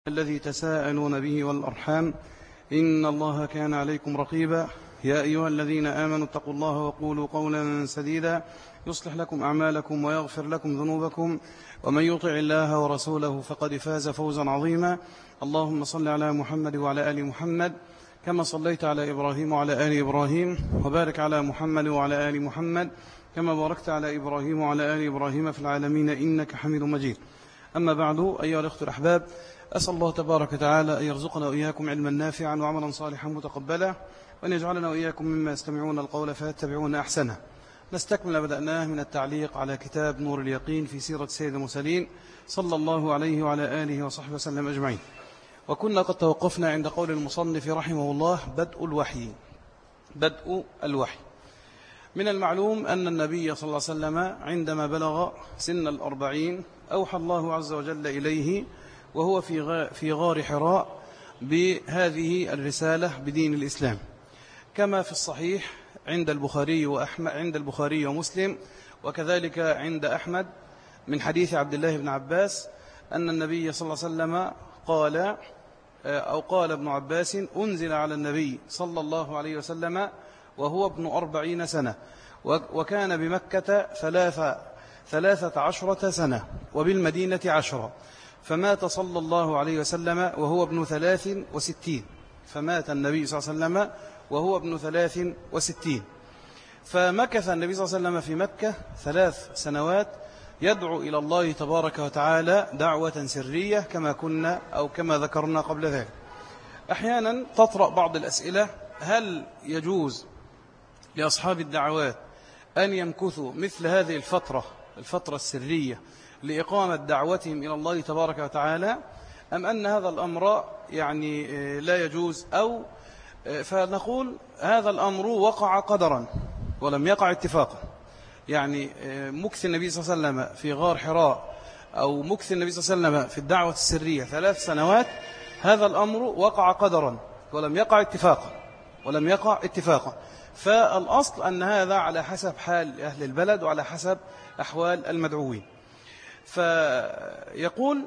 الذي تساءلون به والأرحام إن الله كان عليكم رقيبا يا أيها الذين آمنوا اتقوا الله وقولوا قولا سديدا يصلح لكم أعمالكم ويغفر لكم ذنوبكم ومن يطع الله ورسوله فقد فاز فوزا عظيما. اللهم صل على محمد وعلى آل محمد كما صليت على إبراهيم وعلى آل إبراهيم، وبارك على محمد وعلى آل محمد كما باركت على إبراهيم وعلى آل إبراهيم في العالمين إنك حميد مجيد. أما بعد، أيها الأخوة الأحباب، أسأل الله تبارك وتعالى أن يرزقنا وإياكم علما نافعا وعملا صالحا متقبلا، وأن يجعلنا وإياكم مما يستمعون القول فيتبعون أحسنه. نستكمل ما بدأناه من التعليق على كتاب نور اليقين في سيرة سيد المرسلين صلى الله عليه وعلى آله وصحبه وسلم أجمعين. وكنا قد توقفنا عند قول المصنف رحمه الله: بدء الوحي. من المعلوم أن النبي صلى الله عليه وسلم عندما بلغ سن 40 أوحى الله عز وجل إليه وهو في غار حراء بهذه الرسالة بدين الإسلام، كما في الصحيح عند البخاري ومسلم، وكذلك عند أحمد من حديث عبد الله بن عباس أن النبي صلى الله عليه وسلم قال ابن عباس: أنزل على النبي صلى الله عليه وسلم وهو ابن 40 سنة، وكان بمكة 13 سنة وبالمدينة 10، فمات صلى الله عليه وسلم وهو ابن 63. فمات النبي صلى الله عليه وسلم وهو ابن 63. فمكث النبي صلى الله عليه وسلم في مكة 3 سنوات يدعو إلى الله تبارك وتعالى دعوة سرية كما ذكرنا قبل ذلك. أحيانا تطرأ بعض الأسئلة: هل يجوز لأصحاب الدعوات أن يمكثوا مثل هذه الفترة السرية لإقامة دعوتهم إلى الله تبارك وتعالى، أم أن هذا الأمر لا يجوز؟ أو فنقول هذا الأمر وقع قدرا ولم يقع اتفاقا. مكث النبي صلى الله عليه وسلم في غار حراء أو مكث النبي صلى الله عليه وسلم في الدعوة السرية 3 سنوات، هذا الأمر وقع قدرا ولم يقع اتفاقا. فالأصل أن هذا على حسب حال أهل البلد وعلى حسب أحوال المدعوين. فيقول: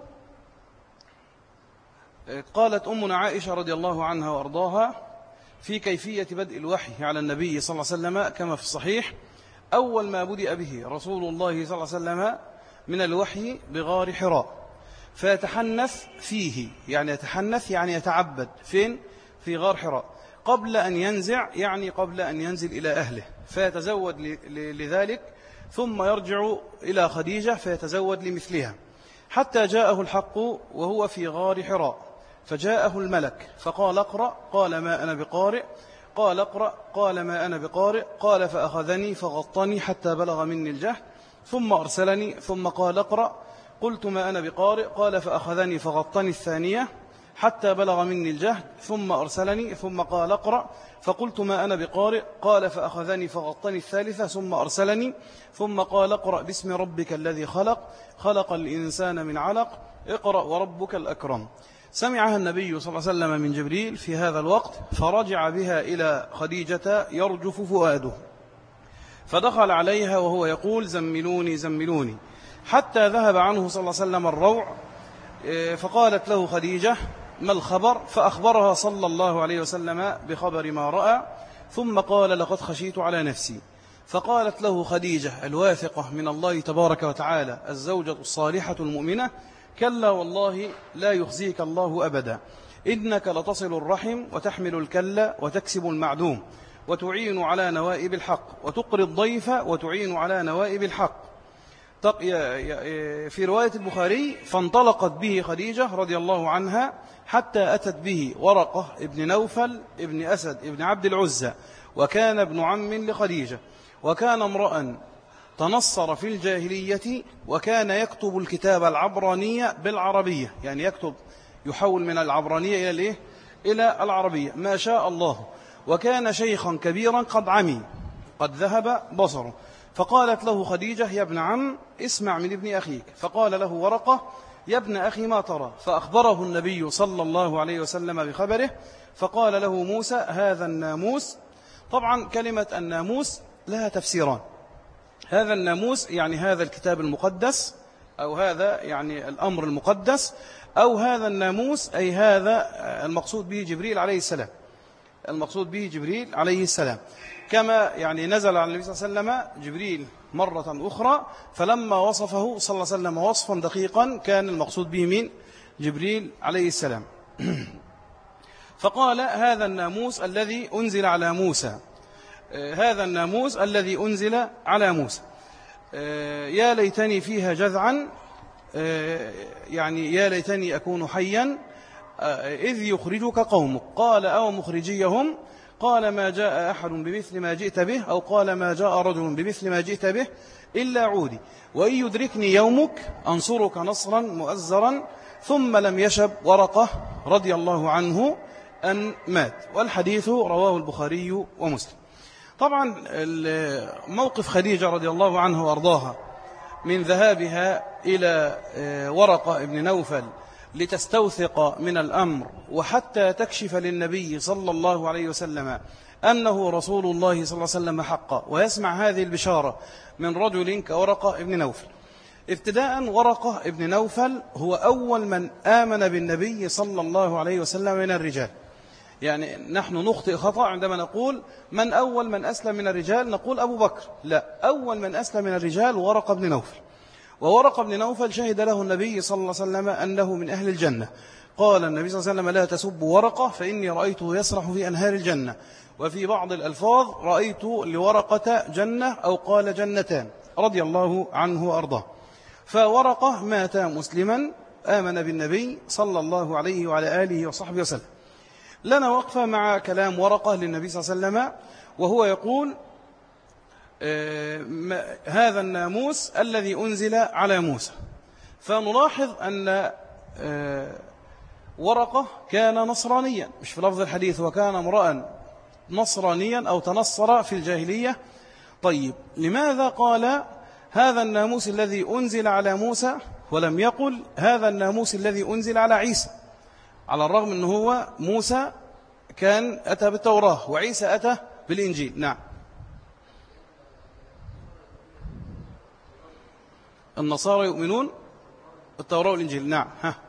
قالت أمنا عائشة رضي الله عنها وأرضاها في كيفية بدء الوحي على النبي صلى الله عليه وسلم كما في الصحيح: أول ما بدأ به رسول الله صلى الله عليه وسلم من الوحي بغار حراء، فيتحنث فيه، يتعبد فين؟ في غار حراء، قبل أن ينزع، قبل أن ينزل إلى أهله، فيتزود لذلك، ثم يرجع إلى خديجة فيتزود لمثلها، حتى جاءه الحق وهو في غار حراء، فجاءه الملك فقال: اقرأ. قال: ما أنا بقارئ. قال: اقرأ. قال: ما أنا بقارئ. قال: فأخذني فغطني حتى بلغ مني الجهد، ثم أرسلني، ثم قال: اقرأ. قلت: ما أنا بقارئ. قال: فأخذني فغطني الثانية حتى بلغ مني الجهد، ثم أرسلني، ثم قال: اقرأ. فقلت: ما أنا بقارئ. قال: فأخذني فغطني الثالثة، ثم أرسلني، ثم قال: اقرأ باسم ربك الذي خلق الإنسان من علق، اقرأ وربك الأكرم. سمعها النبي صلى الله عليه وسلم من جبريل في هذا الوقت، فرجع بها إلى خديجة يرجف فؤاده، فدخل عليها وهو يقول: زملوني زملوني، حتى ذهب عنه صلى الله عليه وسلم الروع. فقالت له خديجة: ما الخبر؟ فأخبرها صلى الله عليه وسلم بخبر ما رأى، ثم قال: لقد خشيت على نفسي. فقالت له خديجة الواثقة من الله تبارك وتعالى الزوجة الصالحة المؤمنة: كلا والله لا يخزيك الله أبدا، إنك لتصل الرحم وتحمل الكل وتكسب المعدوم وتعين على نوائب الحق وتقري الضيف وتعين على نوائب الحق. في رواية البخاري: فانطلقت به خديجة رضي الله عنها حتى أتت به ورقة ابن نوفل ابن أسد ابن عبد العزى، وكان ابن عم لخديجة، وكان امرأ تنصر في الجاهلية، وكان يكتب الكتاب العبرانية بالعربية، يحول من العبرانية إلى العربية ما شاء الله، وكان شيخا كبيرا قد ذهب بصره. فقالت له خديجة: يا ابن عم، اسمع من ابن أخيك. فقال له ورقة: يا ابن أخي، ما ترى؟ فأخبره النبي صلى الله عليه وسلم بخبره، فقال له موسى: هذا الناموس. طبعا كلمة الناموس لها تفسيران. هذا الناموس هذا الكتاب المقدس، أو هذا الأمر المقدس، أو هذا الناموس أي هذا المقصود به جبريل عليه السلام، المقصود به جبريل عليه السلام، كما يعني نزل على النبي صلى الله عليه وسلم جبريل مرة أخرى، فلما وصفه صلى الله عليه وسلم وصفا دقيقا كان المقصود به من جبريل عليه السلام. فقال هذا الناموس الذي أنزل على موسى، هذا الناموس الذي أنزل على موسى، يا ليتني فيها جذعا، يعني يا ليتني أكون حيا إذ يخرجك قومك، قال أو مخرجيهم، قال ما جاء أحد بمثل ما جئت به، أو قال ما جاء رجل بمثل ما جئت به إلا عودي، وإن يدركني يومك أنصرك نصرا مؤزرا. ثم لم يشب ورقة رضي الله عنه أن مات. والحديث رواه البخاري ومسلم. طبعا موقف خديجة رضي الله عنه وأرضاها من ذهابها إلى ورقة ابن نوفل لتستوثق من الأمر وحتى تكشف للنبي صلى الله عليه وسلم أنه رسول الله صلى الله عليه وسلم حقا، ويسمع هذه البشارة من رجل كورقة ابن نوفل. ابتداء ورقة ابن نوفل هو أول من آمن بالنبي صلى الله عليه وسلم من الرجال. يعني نحن نخطئ خطأ عندما نقول من أول من أسلم من الرجال، نقول أبو بكر، لا، أول من أسلم من الرجال ورقة بن نوفل. وورقة بن نوفل شهد له النبي صلى الله عليه وسلم أنه من أهل الجنة. قال النبي صلى الله عليه وسلم لا تسبوا ورقة فإني رأيته يسرح في أنهار الجنة. وفي بعض الألفاظ رأيت لورقة جنة أو قال جنتان، رضي الله عنه وأرضاه. فورقة مات مسلما آمن بالنبي صلى الله عليه وعلى آله وصحبه وسلم. لنا وقفة مع كلام ورقة للنبي صلى الله عليه وسلم، وهو يقول هذا الناموس الذي أنزل على موسى. فنلاحظ أن ورقة كان نصرانيا، مش في لفظ الحديث، وكان امرأ نصرانيا أو تنصر في الجاهلية. طيب لماذا قال هذا الناموس الذي أنزل على موسى ولم يقل هذا الناموس الذي أنزل على عيسى، على الرغم أنه هو موسى كان أتى بالتوراة وعيسى أتى بالإنجيل؟ نعم. النصارى يؤمنون بالتوراة والإنجيل، نعم.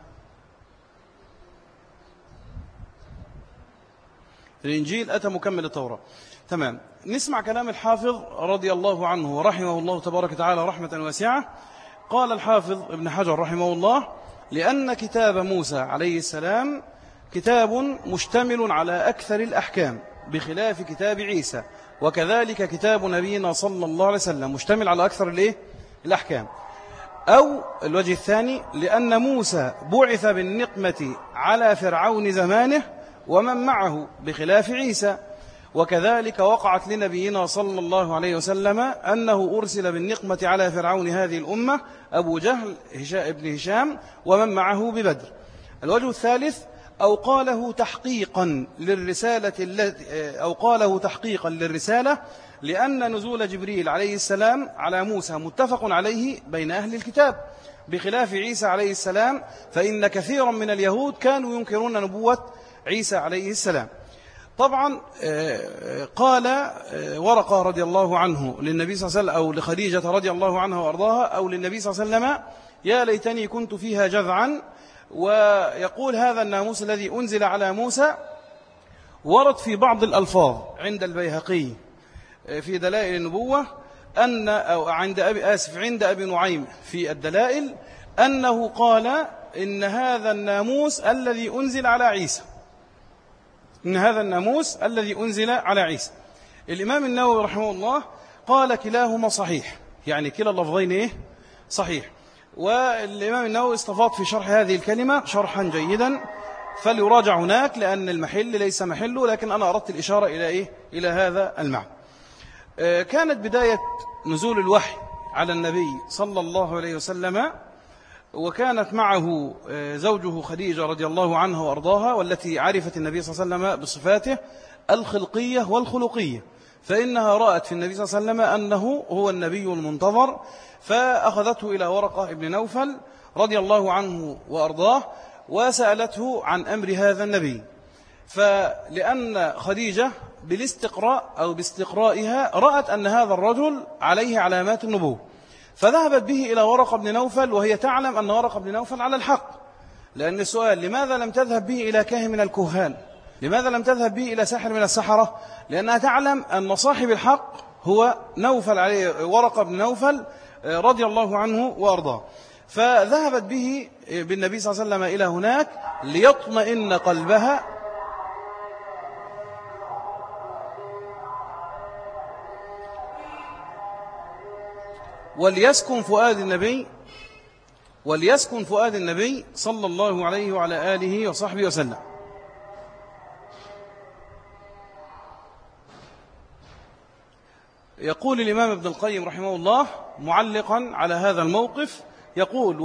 الإنجيل أتى مكمل التوراة، تمام. نسمع كلام الحافظ رضي الله عنه ورحمه الله تبارك وتعالى رحمة واسعة. قال الحافظ ابن حجر رحمه الله: لأن كتاب موسى عليه السلام كتاب مشتمل على أكثر الأحكام بخلاف كتاب عيسى، وكذلك كتاب نبينا صلى الله عليه وسلم مشتمل على أكثر الأحكام. أو الوجه الثاني: لأن موسى بعث بالنقمة على فرعون زمانه ومن معه بخلاف عيسى، وكذلك وقعت لنبينا صلى الله عليه وسلم أنه أرسل بالنقمة على فرعون هذه الأمة أبو جهل ابن هشام ومن معه ببدر. الوجه الثالث: أو قاله تحقيقا للرسالة لأن نزول جبريل عليه السلام على موسى متفق عليه بين أهل الكتاب بخلاف عيسى عليه السلام، فإن كثيرا من اليهود كانوا ينكرون نبوة عيسى عليه السلام. طبعا قال ورقة رضي الله عنه للنبي صلى الله عليه وسلم أو لخديجة رضي الله عنها وأرضاها أو للنبي صلى الله عليه وسلم: يا ليتني كنت فيها جذعا. ويقول هذا الناموس الذي أنزل على موسى ورد في بعض الألفاظ عند البيهقي في دلائل النبوة عند أبي نعيم في الدلائل أنه قال إن هذا الناموس الذي أنزل على عيسى، إن هذا الناموس الذي أنزل على عيسى. الإمام النووي رحمه الله قال كلاهما صحيح، يعني كلا اللفظين صحيح. والإمام النووي استفاض في شرح هذه الكلمة شرحا جيدا، فليراجع هناك لأن المحل ليس محله، لكن أنا أردت الإشارة إلى هذا المعنى. كانت بداية نزول الوحي على النبي صلى الله عليه وسلم، وكانت معه زوجه خديجة رضي الله عنها وأرضاها، والتي عرفت النبي صلى الله عليه وسلم بصفاته الخلقية والخلقية، فإنها رأت في النبي صلى الله عليه وسلم أنه هو النبي المنتظر، فأخذته إلى ورقة ابن نوفل رضي الله عنه وأرضاه وسألته عن أمر هذا النبي. فلأن خديجة بالاستقراء أو باستقرائها رأت أن هذا الرجل عليه علامات النبوة، فذهبت به إلى ورقة بن نوفل وهي تعلم أن ورقة بن نوفل على الحق، لأن السؤال لماذا لم تذهب به إلى كاهن من الكهان؟ لماذا لم تذهب به إلى ساحر من السحرة؟ لأنها تعلم أن صاحب الحق هو نوفل عليه، ورقة بن نوفل رضي الله عنه وأرضاه. فذهبت به بالنبي صلى الله عليه وسلم إلى هناك ليطمئن قلبها وليسكن فؤاد النبي صلى الله عليه وعلى آله وصحبه وسلم. يقول الإمام ابن القيم رحمه الله معلقا على هذا الموقف، يقول: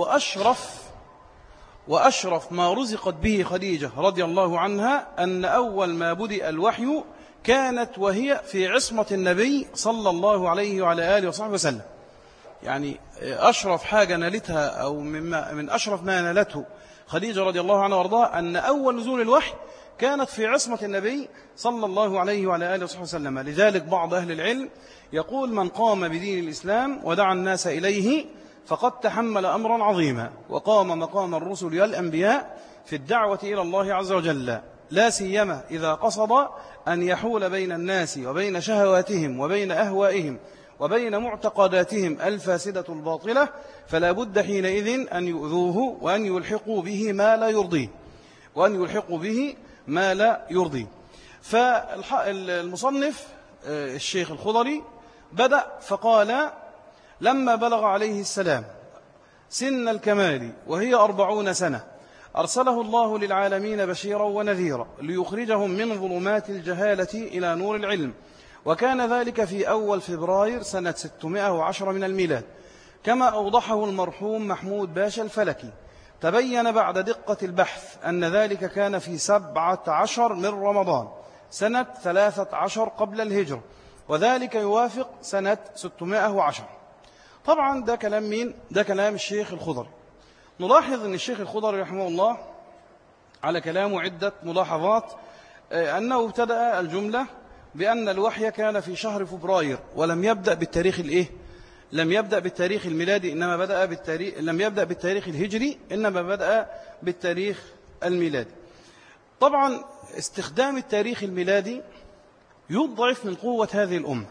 وأشرف ما رزقت به خديجة رضي الله عنها أن أول ما بدأ الوحي كانت وهي في عصمة النبي صلى الله عليه وعلى آله وصحبه وسلم. يعني أشرف حاجة نالتها أو من أشرف ما نالته خديجة رضي الله عنها وارضاها أن أول نزول الوحي كانت في عصمة النبي صلى الله عليه وعلى آله وصحبه وسلم. لذلك بعض أهل العلم يقول: من قام بدين الإسلام ودعا الناس إليه فقد تحمل أمرا عظيما، وقام مقام الرسل والأنبياء في الدعوة إلى الله عز وجل، لا سيما إذا قصد أن يحول بين الناس وبين شهواتهم وبين أهوائهم وبين معتقداتهم الفاسدة الباطلة، فلا بد حينئذ أن يؤذوه وأن يلحقوا به ما لا يرضيه. فالمصنف الشيخ الخضري بدأ فقال: لما بلغ عليه السلام سن الكمال وهي 40 سنة أرسله الله للعالمين بشيرا ونذيرا ليخرجهم من ظلمات الجهالة إلى نور العلم، وكان ذلك في أول فبراير سنة 610 من الميلاد، كما أوضحه المرحوم محمود باشا الفلكي. تبين بعد دقة البحث أن ذلك كان في 17 من رمضان سنة 13 قبل الهجرة، وذلك يوافق سنة 610. طبعا ده كلام مين؟ ده كلام الشيخ الخضري. نلاحظ أن الشيخ الخضري رحمه الله على كلامه عدة ملاحظات، أنه ابتدأ الجملة بأن الوحي كان في شهر فبراير ولم يبدأ بالتاريخ لم يبدأ بالتاريخ الميلادي، لم يبدأ بالتاريخ الهجري، إنما بدأ بالتاريخ الميلادي. طبعا استخدام التاريخ الميلادي يضعف من قوة هذه الأمة.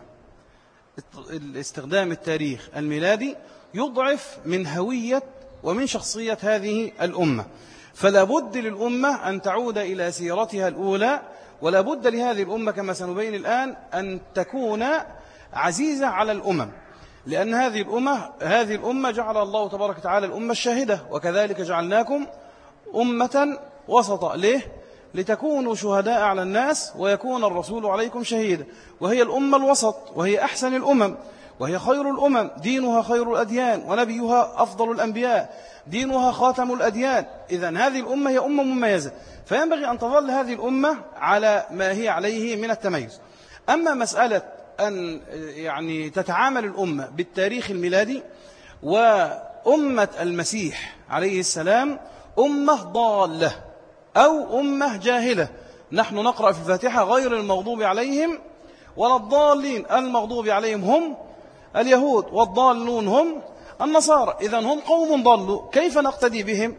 استخدام التاريخ الميلادي يضعف من هوية ومن شخصية هذه الأمة، فلا بد للأمة أن تعود إلى سيرتها الأولى، ولا بد لهذه الأمة كما سنبين الآن أن تكون عزيزة على الأمم، لأن هذه الأمة جعل الله تبارك وتعالى الأمة الشاهدة: وكذلك جعلناكم أمة وسطا. ليه؟ لتكونوا شهداء على الناس ويكون الرسول عليكم شهيدا. وهي الأمة الوسط، وهي أحسن الأمم، وهي خير الأمم، دينها خير الأديان، ونبيها أفضل الأنبياء، دينها خاتم الأديان. إذن هذه الأمة هي أمة مميزة، فينبغي أن تظل هذه الأمة على ما هي عليه من التميز. أما مسألة أن يعني تتعامل الأمة بالتاريخ الميلادي، وأمة المسيح عليه السلام أمة ضالة أو أمة جاهلة. نحن نقرأ في الفاتحة: غير المغضوب عليهم ولا الضالين، المغضوب عليهم هم اليهود والضالون هم النصارى. إذن هم قوم ضلوا، كيف نقتدي بهم؟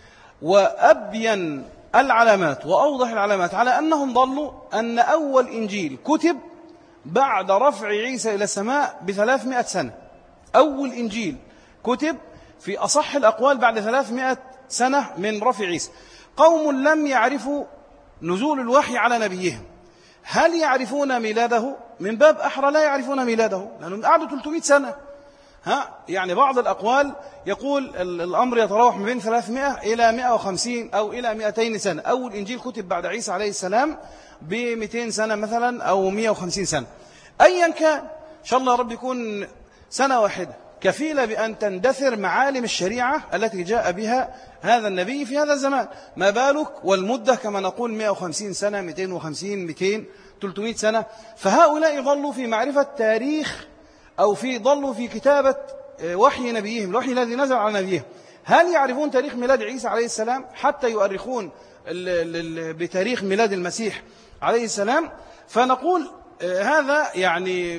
وأبين العلامات وأوضح العلامات على أنهم ضلوا أن أول إنجيل كتب بعد رفع عيسى إلى السماء ب300 سنة. أول إنجيل كتب في أصح الأقوال بعد 300 سنة من رفع عيسى. قوم لم يعرفوا نزول الوحي على نبيهم. هل يعرفون ميلاده؟ من باب أحرى لا يعرفون ميلاده، لأنهم قعدوا 300 سنة. يعني بعض الأقوال يقول الأمر يتراوح من بين 300 إلى 150 أو إلى 200 سنة. أول إنجيل كتب بعد عيسى عليه السلام ب200 سنة مثلا أو 150 سنة. أيا كان، إن شاء الله يا رب يكون سنة واحدة كفيلة بأن تندثر معالم الشريعة التي جاء بها هذا النبي في هذا الزمان. ما بالك والمدة كما نقول 150 سنة، 250، 200، 300 سنة. فهؤلاء ظلوا في معرفة تاريخ أو ظلوا في كتابة وحي نبيهم، الوحي الذي نزل على نبيهم. هل يعرفون تاريخ ميلاد عيسى عليه السلام حتى يؤرخون بتاريخ ميلاد المسيح عليه السلام؟ فنقول هذا يعني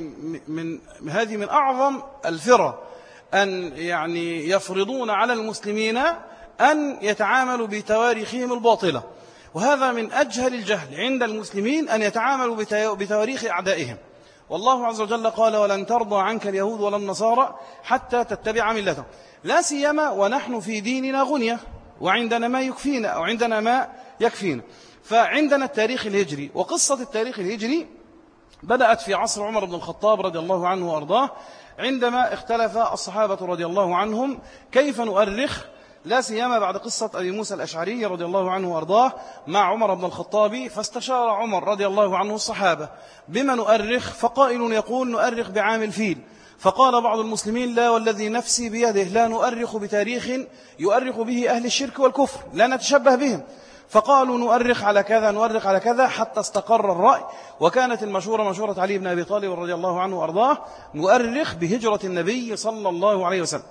من أعظم الفرق أن يعني يفرضون على المسلمين أن يتعاملوا بتواريخهم الباطلة، وهذا من أجهل الجهل عند المسلمين أن يتعاملوا بتواريخ أعدائهم. والله عز وجل قال: ولن ترضى عنك اليهود ولا النصارى حتى تتبع ملتهم. لا سيما ونحن في ديننا غنية وعندنا ما يكفينا أو عندنا ما يكفينا. فعندنا التاريخ الهجري، وقصة التاريخ الهجري بدأت في عصر عمر بن الخطاب رضي الله عنه وأرضاه، عندما اختلف الصحابة رضي الله عنهم كيف نؤرخ، لا سيما بعد قصة أبي موسى الأشعري رضي الله عنه وأرضاه مع عمر بن الخطاب. فاستشار عمر رضي الله عنه الصحابة بما نؤرخ، فقائل يقول نؤرخ بعام الفيل، فقال بعض المسلمين: لا والذي نفسي بيده لا نؤرخ بتاريخ يؤرخ به أهل الشرك والكفر، لا نتشبه بهم. فقالوا نؤرخ على كذا نؤرخ على كذا، حتى استقر الرأي، وكانت المشهورة مشهورة علي بن أبي طالب رضي الله عنه وأرضاه: نؤرخ بهجرة النبي صلى الله عليه وسلم.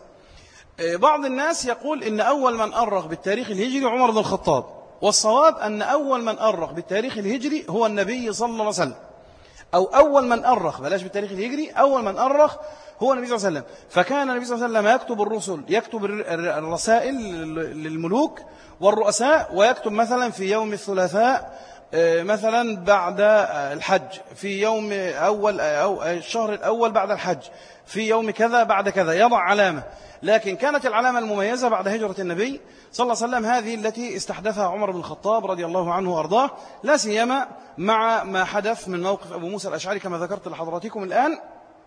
بعض الناس يقول إن أول من أرخ بالتاريخ الهجري عمر بن الخطاب، والصواب أن أول من أرخ بالتاريخ الهجري هو النبي صلى الله عليه وسلم، أو أول من أرخ، بلاش بالتاريخ الهجري، أول من أرخ هو النبي صلى الله عليه وسلم. فكان النبي صلى الله عليه وسلم يكتب الرسل، يكتب الرسائل للملوك والرؤساء، ويكتب مثلا في يوم الثلاثاء مثلا بعد الحج، في يوم أول أو الشهر الأول بعد الحج، في يوم كذا بعد كذا، يضع علامة. لكن كانت العلامة المميزة بعد هجرة النبي صلى الله عليه وسلم هذه التي استحدثها عمر بن الخطاب رضي الله عنه وأرضاه، لا سيما مع ما حدث من موقف أبو موسى الأشعري كما ذكرت لحضراتكم الآن،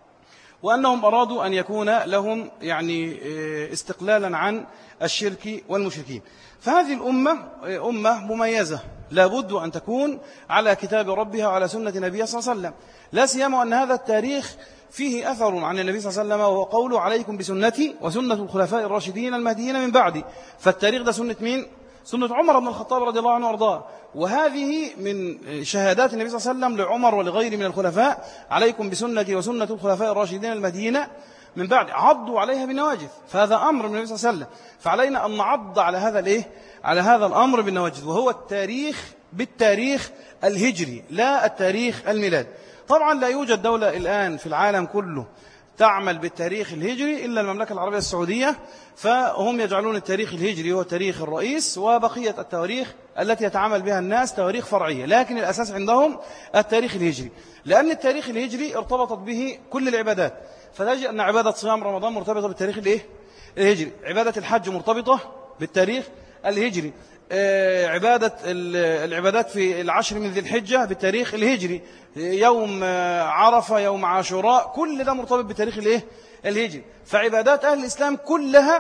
وأنهم أرادوا أن يكون لهم يعني استقلالا عن الشرك والمشركين. فهذه الأمة أمة مميزة، لابد أن تكون على كتاب ربها وعلى سنة نبيها صلى الله عليه وسلم، لا سيما أن هذا التاريخ فيه أثر عن النبي صلى الله عليه وسلم، وهو قوله: عليكم بسنتي وسنة الخلفاء الراشدين المهديين من بعدي. فالتاريخ ده سنة مين؟ سنة عمر بن الخطاب رضي الله عنه وارضاه. وهذه من شهادات النبي صلى الله عليه وسلم لعمر ولغيره من الخلفاء: عليكم بسنتي وسنة الخلفاء الراشدين المهديين من بعد، عضوا عليها بالنواجذ. فهذا أمر من النبي صلى الله عليه وسلم، فعلينا أن نعض على هذا على هذا الأمر بالنواجذ، وهو التاريخ بالتاريخ الهجري لا التاريخ الميلادي. طبعا لا يوجد دولة الآن في العالم كله تعمل بالتاريخ الهجري إلا المملكة العربية السعودية، فهم يجعلون التاريخ الهجري هو تاريخ الرئيس، وبقية التواريخ التي يتعامل بها الناس تواريخ فرعية، لكن الأساس عندهم التاريخ الهجري، لأن التاريخ الهجري ارتبطت به كل العبادات. فتجد أن عبادة صيام رمضان مرتبطة بالتاريخ الهجري، عبادة الحج مرتبطة بالتاريخ الهجري، عبادة العبادات في العشر من ذي الحجة بالتاريخ الهجري، يوم عرفة، يوم عاشوراء، كل ده مرتبط بالتاريخ الهجري. فعبادات أهل الإسلام كلها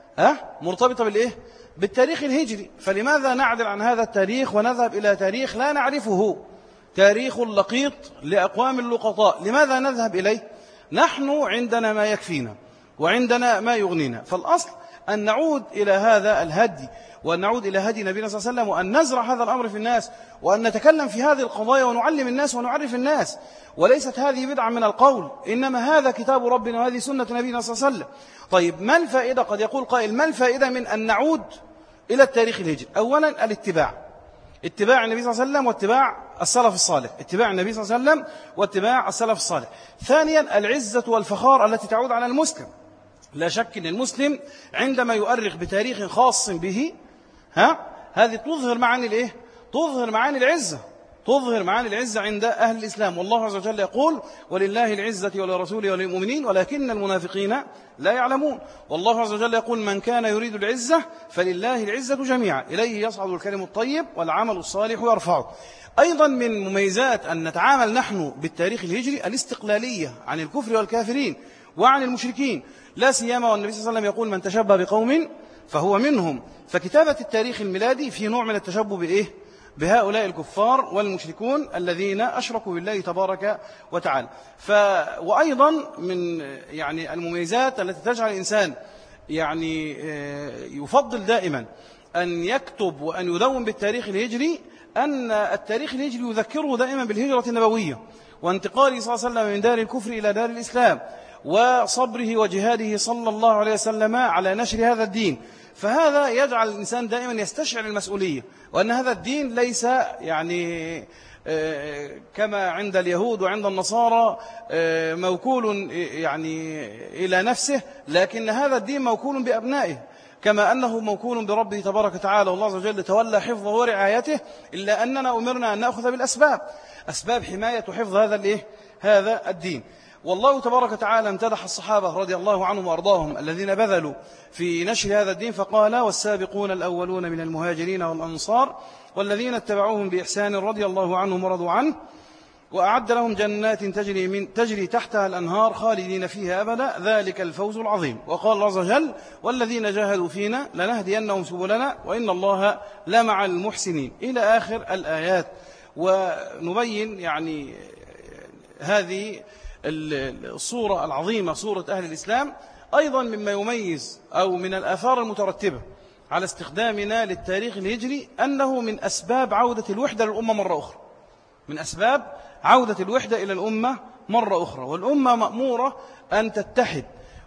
مرتبطة بالتاريخ الهجري. فلماذا نعدل عن هذا التاريخ ونذهب إلى تاريخ لا نعرفه، تاريخ اللقيط لأقوام اللقطاء؟ لماذا نذهب إليه؟ نحن عندنا ما يكفينا وعندنا ما يغنينا. فالأصل أن نعود إلى هذا الهدي، وأن نعود إلى هدي نبينا صلى الله عليه وسلم، وأن نزرع هذا الأمر في الناس، وأن نتكلم في هذه القضايا ونعلم الناس ونعرف الناس. وليست هذه بدعة من القول، إنما هذا كتاب ربنا وهذه سنة نبينا صلى الله عليه وسلم. طيب ما الفائدة؟ قد يقول قائل: ما الفائدة من أن نعود إلى التاريخ الهجري؟ أولا الاتباع، اتباع النبي صلى الله عليه وسلم واتباع السلف الصالح، اتباع النبي صلى الله عليه وسلم واتباع السلف الصالح. ثانيا العزة والفخار التي تعود على المسلم. لا شك أن المسلم عندما يؤرخ بتاريخ خاص به هذه تظهر معاني تظهر معاني العزة، تظهر معاني العزة عند أهل الإسلام. والله عز وجل يقول: ولله العزة ولرسوله وللمؤمنين ولكن المنافقين لا يعلمون. والله عز وجل يقول: من كان يريد العزة فلله العزة جميعا إليه يصعد الكلم الطيب والعمل الصالح يرفعه. أيضا من مميزات أن نتعامل نحن بالتاريخ الهجري الاستقلالية عن الكفر والكافرين وعن المشركين، لا سيما والنبي صلى الله عليه وسلم يقول: من تشبه بقوم فهو منهم. فكتابة التاريخ الميلادي فيه نوع من التشبه بهؤلاء الكفار والمشركون الذين أشركوا بالله تبارك وتعالى. وأيضا من المميزات التي تجعل الإنسان يفضل دائما أن يكتب وأن يدون بالتاريخ الهجري، أن التاريخ الهجري يذكره دائما بالهجرة النبوية وانتقاله صلى الله عليه وسلم من دار الكفر إلى دار الإسلام، وصبره وجهاده صلى الله عليه وسلم على نشر هذا الدين. فهذا يجعل الإنسان دائما يستشعر المسؤولية، وأن هذا الدين ليس كما عند اليهود وعند النصارى موكول إلى نفسه، لكن هذا الدين موكول بأبنائه. كما أنه موكول بربه تبارك وتعالى، والله عز وجل تولى حفظه ورعايته، إلا أننا أمرنا أن نأخذ بالأسباب، أسباب حماية وحفظ هذا الدين. والله تبارك وتعالى امتدح الصحابة رضي الله عنهم وأرضاهم الذين بذلوا في نشر هذا الدين، فقال: والسابقون الأولون من المهاجرين والأنصار والذين اتبعوهم بإحسان رضي الله عنهم ورضوا عنه وأعد لهم جنات تجري تحتها الأنهار خالدين فيها أبدا ذلك الفوز العظيم. وقال الله عز وجل: والذين جاهدوا فينا لنهدينهم سبلنا وإن الله لمع المحسنين، إلى آخر الآيات. ونبين يعني هذه الصورة العظيمة، صورة أهل الإسلام، أيضا مما يميز أو من الآثار المترتبة على استخدامنا للتاريخ الهجري أنه من أسباب عودة الوحدة للأمة مرة أخرى، من أسباب عودة الوحدة إلى الأمة مرة أخرى. والأمة مأمورة أن تتحد،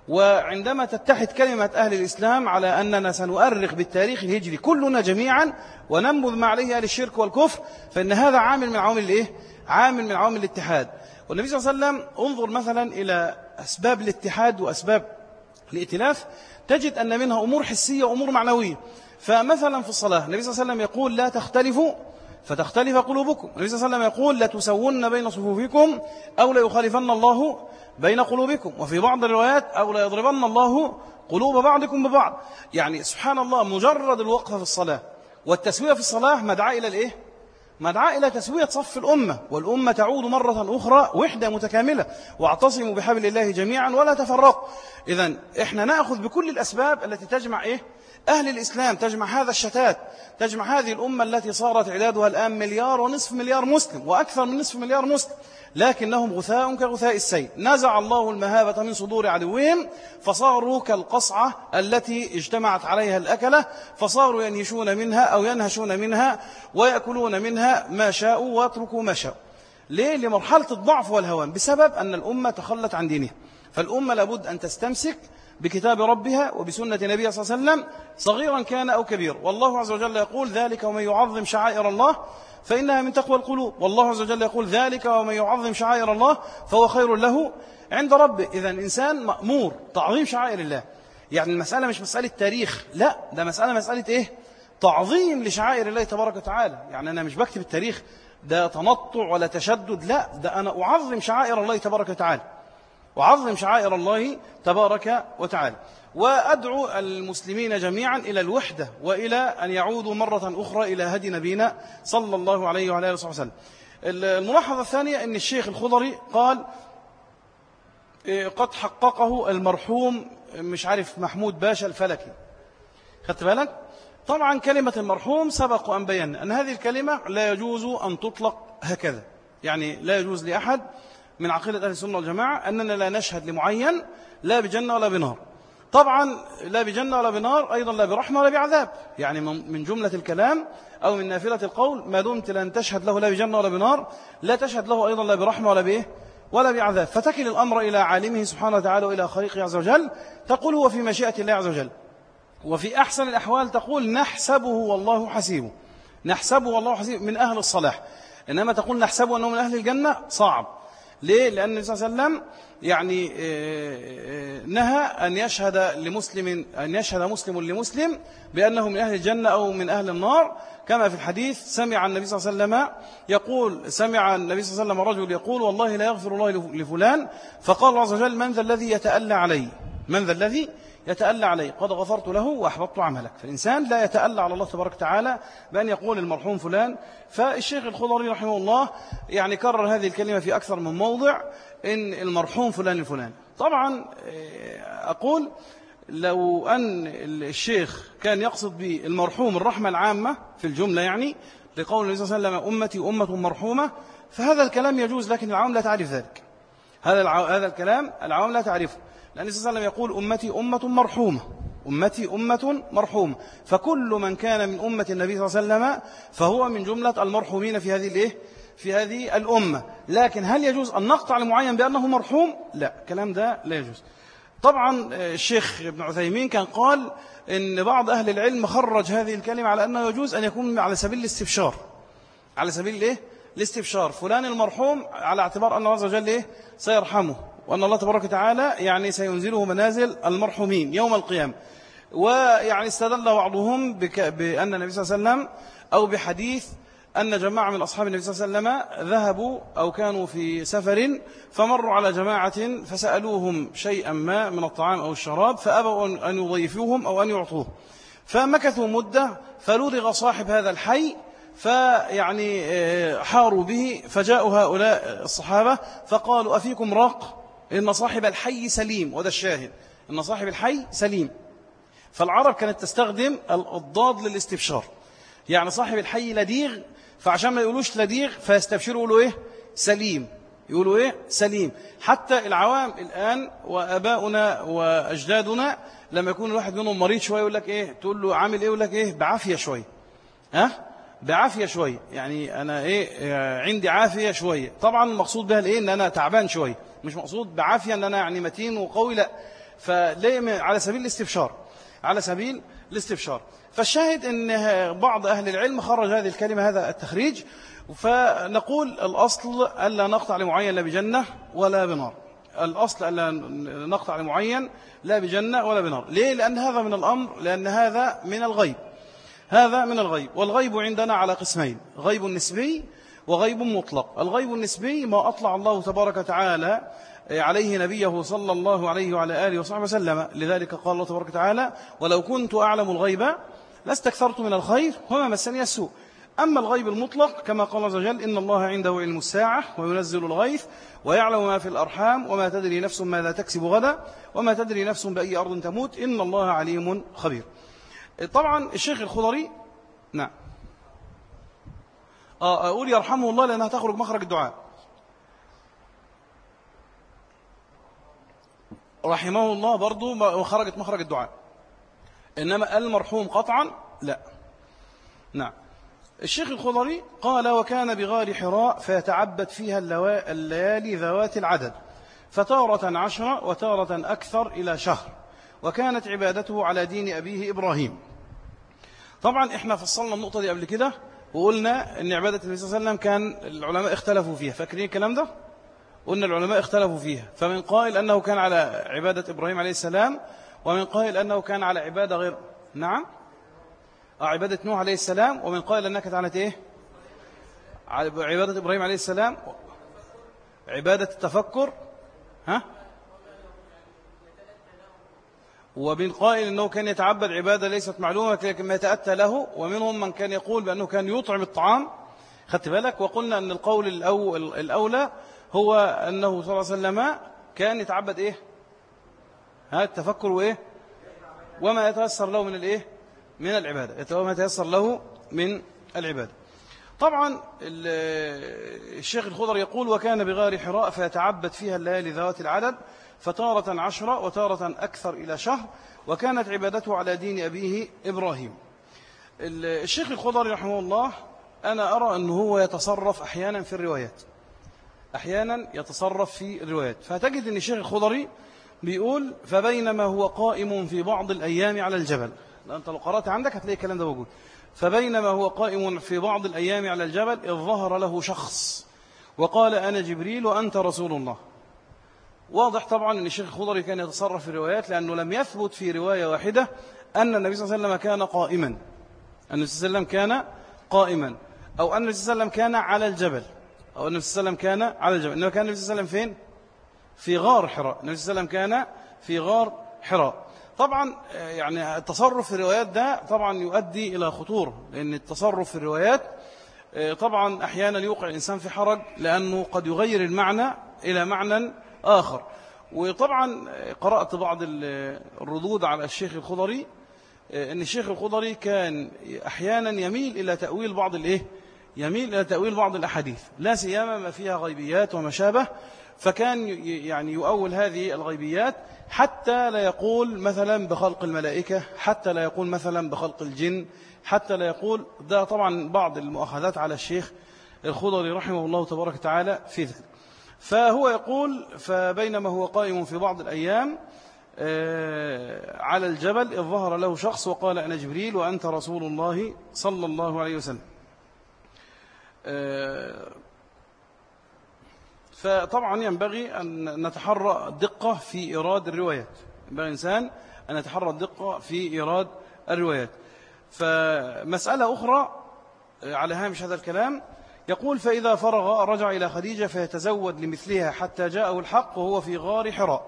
وعندما تتحد كلمة أهل الإسلام على أننا سنؤرخ بالتاريخ الهجري كلنا جميعا وننبذ ما عليه أهل الشرك والكفر، فإن هذا عامل من عوامل عامل من عوامل الاتحاد. والنبي صلى الله عليه وسلم انظر مثلا إلى أسباب الاتحاد وأسباب الائتلاف، تجد أن منها أمور حسية وأمور معنوية. فمثلا في الصلاة النبي صلى الله عليه وسلم يقول: لا تختلفوا فتختلف قلوبكم. النبي صلى الله عليه وسلم يقول: لا تسون بين صفوفكم أو لا يخالفن الله بين قلوبكم. وفي بعض الروايات: أو لا يضربن الله قلوب بعضكم ببعض. يعني سبحان الله، مجرد الوقفة في الصلاة والتسوية في الصلاة مدعاة إلى مدعاة إلى تسوية صف الأمة، والأمة تعود مرة أخرى وحدة متكاملة. واعتصموا بحبل الله جميعا ولا تفرقوا. إذن إحنا نأخذ بكل الأسباب التي تجمع أهل الإسلام، تجمع هذا الشتات، تجمع هذه الأمة التي صارت عدادها الآن 1.5 مليار مسلم وأكثر من نصف مليار مسلم، لكنهم غثاء كغثاء السيل. نزع الله المهابة من صدور عدوهم فصاروا كالقصعة التي اجتمعت عليها الأكلة، فصاروا ينهشون منها أو ينهشون منها ويأكلون منها ما شاءوا ويتركوا ما شاءوا. ليه؟ لمرحلة الضعف والهوان، بسبب أن الأمة تخلت عن دينها. فالأمة لابد أن تستمسك بكتاب ربها وبسنة نبيها صلى الله عليه وسلم، صغيرا كان أو كبير. والله عز وجل يقول: ذلك ومن يعظم شعائر الله فإنها من تقوى القلوب. والله عز وجل يقول: ذلك ومن يعظم شعائر الله فهو خير له عند ربه. إذا الإنسان مأمور تعظيم شعائر الله. يعني المسألة مش مسألة تاريخ، لا، ده مسألة تعظيم لشعائر الله تبارك وتعالى. يعني أنا مش بكتب التاريخ ده تنطع ولا تشدد، لا، ده أنا أعظم شعائر الله تبارك وتعالى، وعظم شعائر الله تبارك وتعالى. وأدعو المسلمين جميعا إلى الوحدة وإلى أن يعودوا مرة أخرى إلى هدي نبينا صلى الله عليه وعلى آله وسلم. الملاحظة الثانية أن الشيخ الخضري قال: قد حققه المرحوم مش عارف محمود باشا الفلكي. خدت بالك؟ طبعا كلمة المرحوم سبق أن بينا أن هذه الكلمة لا يجوز أن تطلق هكذا، يعني لا يجوز لأحد من عقيدة أهل السنة والجماعة أننا لا نشهد لمعين لا بجنة ولا بنار. طبعا لا بجنة ولا بنار، أيضا لا برحمة ولا بعذاب. يعني من جملة الكلام أو من نافلة القول: ما دمت لن تشهد له لا بجنة ولا بنار، لا تشهد له أيضا لا برحمة ولا بعذاب. فتكل الأمر إلى عالمه سبحانه وتعالى وإلى خالقه عز وجل، تقول هو في مشيئة الله عز وجل. وفي أحسن الأحوال تقول: نحسبه والله حسيبه، نحسبه والله حسيبه من أهل الصلاح. إنما تقول نحسبه أنه من أهل الجنة، صعب. ليه؟ لأن النبي صلى الله عليه وسلم يعني نهى أن يشهد مسلم لمسلم بأنه من أهل الجنة أو من أهل النار، كما في الحديث: سمع النبي صلى الله عليه وسلم يقول، سمع النبي صلى الله عليه وسلم رجل يقول: والله لا يغفر الله لفلان، فقال الله عز وجل: من ذا الذي يتألى علي؟ من ذا الذي يتألى عليه؟ قد غفرت له وأحبطت عملك. فالإنسان لا يتألى على الله تبارك وتعالى بأن يقول المرحوم فلان. فالشيخ الخضري رحمه الله يعني كرر هذه الكلمة في أكثر من موضع، إن المرحوم فلان الفلان. طبعا أقول لو أن الشيخ كان يقصد بالمرحوم الرحمة العامة في الجملة، يعني لقول النبي صلى الله عليه وسلم: أمتي أمة مرحومة، فهذا الكلام يجوز، لكن العوام لا تعرف ذلك. هذا الكلام العوام لا تعرفه، لأن النبي صلى الله عليه وسلم يقول: أمتي أمة مرحومة، أمتي أمة مرحومة. فكل من كان من أمة النبي صلى الله عليه وسلم فهو من جملة المرحومين في هذه الأمة. لكن هل يجوز أن نقطع المعين بأنه مرحوم؟ لا، الكلام ده لا يجوز. طبعا الشيخ ابن عثيمين كان قال إن بعض أهل العلم خرج هذه الكلمة على أنه يجوز أن يكون على سبيل الاستبشار، على سبيل الاستبشار، فلان المرحوم، على اعتبار أن الله عز وجل سيرحمه، وأن الله تبارك وتعالى يعني سينزله منازل المرحومين يوم القيامة. ويعني استدل بعضهم بأن النبي صلى الله عليه وسلم أو بحديث أن جماعة من أصحاب النبي صلى الله عليه وسلم ذهبوا أو كانوا في سفر فمروا على جماعة فسألوهم شيئا ما من الطعام أو الشراب فأبوا أن يضيفوهم أو أن يعطوه، فمكثوا مدة فلدغ صاحب هذا الحي، فيعني حاروا به، فجاءوا هؤلاء الصحابة فقالوا أفيكم راق؟ إن صاحب الحي سليم، وده الشاهد، إن صاحب الحي سليم. فالعرب كانت تستخدم الضاد للاستبشار، يعني صاحب الحي لديغ، فعشان ما يقولوش لديغ فيستبشروا يقولوا إيه؟ سليم، يقولوا إيه؟ سليم. حتى العوام الآن وأباؤنا وأجدادنا لما يكون الواحد منهم مريض شوية يقول لك إيه؟ تقول له عامل إيه؟ يقول لك إيه؟ بعافية شوية. بعافية شوية، يعني أنا إيه؟ عندي عافية شوية. طبعا المقصود بها الإيه؟ إن أنا تعبان شوية، مش مقصود بعافية أن أنا يعني متين وقوي، لا، فليه؟ على سبيل الاستبشار، على سبيل الاستبشار. فالشاهد أن بعض أهل العلم خرج هذه الكلمة، هذا التخريج. فنقول الأصل ألا نقطع لمعين لا بجنة ولا بنار، الأصل ألا نقطع لمعين لا بجنة ولا بنار. ليه؟ لأن هذا من الأمر، لأن هذا من الغيب، هذا من الغيب. والغيب عندنا على قسمين: غيب نسبي وغيب مطلق. الغيب النسبي ما أطلع الله تبارك وتعالى عليه نبيه صلى الله عليه وعلى آله وصحبه وسلم. لذلك قال الله تبارك وتعالى: ولو كنت أعلم الغيب لاستكثرت من الخير وما مسني السوء. أما الغيب المطلق كما قال عز وجل: إن الله عنده علم الساعة وينزل الغيث ويعلم ما في الأرحام وما تدري نفس ماذا تكسب غدا وما تدري نفس بأي أرض تموت إن الله عليم خبير. طبعا الشيخ الخضري، نعم، أقول يرحمه الله لأنها تخرج مخرج الدعاء، رحمه الله برضو خرجت مخرج الدعاء، إنما المرحوم قطعا لا. نعم. الشيخ الخضري قال: وكان بغار حراء فيتعبد فيها الليالي ذوات العدد، فتارة 10 وتارة أكثر إلى شهر، وكانت عبادته على دين أبيه إبراهيم. طبعا إحنا فصلنا النقطة دي قبل كده وقلنا أن عبادة النبي صلى الله عليه وسلم كان العلماء اختلفوا فيها. فاكرين الكلام ده؟ قلنا العلماء اختلفوا فيها، فمن قائل أنه كان على عبادة إبراهيم عليه السلام، ومن قائل أنه كان على عبادة غير، نعم، عبادة نوح عليه السلام، ومن قائل أنها كانت على إيه؟ عبادة إبراهيم عليه السلام، عبادة التفكر، ومن قائل أنه كان يتعبد عبادة ليست معلومة لكن ما يتأتى له، ومنهم من كان يقول بأنه كان يطعم الطعام. خدت بالك؟ وقلنا أن القول الأولى هو أنه صلى الله عليه وسلم كان يتعبد إيه؟ التفكر وإيه؟ وما يتيسر له من الإيه؟ من العبادة، وما يتيسر له من العبادة. طبعا الشيخ الخضر يقول: وكان بغار حراء فيتعبد فيها الليالي ذوات العدد، فتارة 10 وتارة أكثر إلى شهر، وكانت عبادته على دين أبيه إبراهيم. الشيخ الخضر رحمه الله أنا أرى أنه هو يتصرف أحيانا في الروايات، أحيانا يتصرف في الروايات. فتجد أن الشيخ الخضري بيقول: فبينما هو قائم في بعض الأيام على الجبل، أنت لو قرأت عندك هتلاقي الكلام ده موجود. فبينما هو قائم في بعض الأيام على الجبل إذ ظهر له شخص وقال: أنا جبريل وأنت رسول الله. واضح طبعا أن الشيخ الخضري كان يتصرف في الروايات، لأنه لم يثبت في رواية واحدة أن النبي صلى الله عليه وسلم كان قائما، أن النبي صلى الله عليه وسلم كان قائما، أو أن النبي صلى الله عليه وسلم كان على الجبل، أو أن النبي صلى الله عليه وسلم كان على الجبل. إنما كان النبي صلى الله عليه وسلم فين؟ في غار حراء. النبي صلى الله عليه وسلم كان في غار حراء. طبعا يعني التصرف في الروايات ده طبعا يؤدي إلى خطورة، لأن التصرف في الروايات طبعا أحيانا يوقع الإنسان في حرج، لأنه قد يغير المعنى إلى معنى آخر. وطبعا قرأت بعض الردود على الشيخ الخضري، أن الشيخ الخضري كان أحيانا يميل إلى تأويل بعض يميل إلى تأويل بعض الأحاديث، لا سيما ما فيها غيبيات وما شابه. فكان يعني يؤول هذه الغيبيات حتى لا يقول مثلا بخلق الملائكة، حتى لا يقول مثلا بخلق الجن، حتى لا يقول ده. طبعا بعض المؤاخذات على الشيخ الخضري رحمه الله تبارك وتعالى في ذلك. فهو يقول: فبينما هو قائم في بعض الأيام على الجبل إذ ظهر له شخص وقال: أنا جبريل وأنت رسول الله صلى الله عليه وسلم. فطبعا ينبغي أن نتحرى الدقة في إيراد الروايات، ينبغي الإنسان أن يتحرى الدقة في إيراد الروايات. فمسألة أخرى على هامش هذا الكلام يقول: فإذا فرغ رجع إلى خديجة فيتزود لمثلها حتى جاءه الحق وهو في غار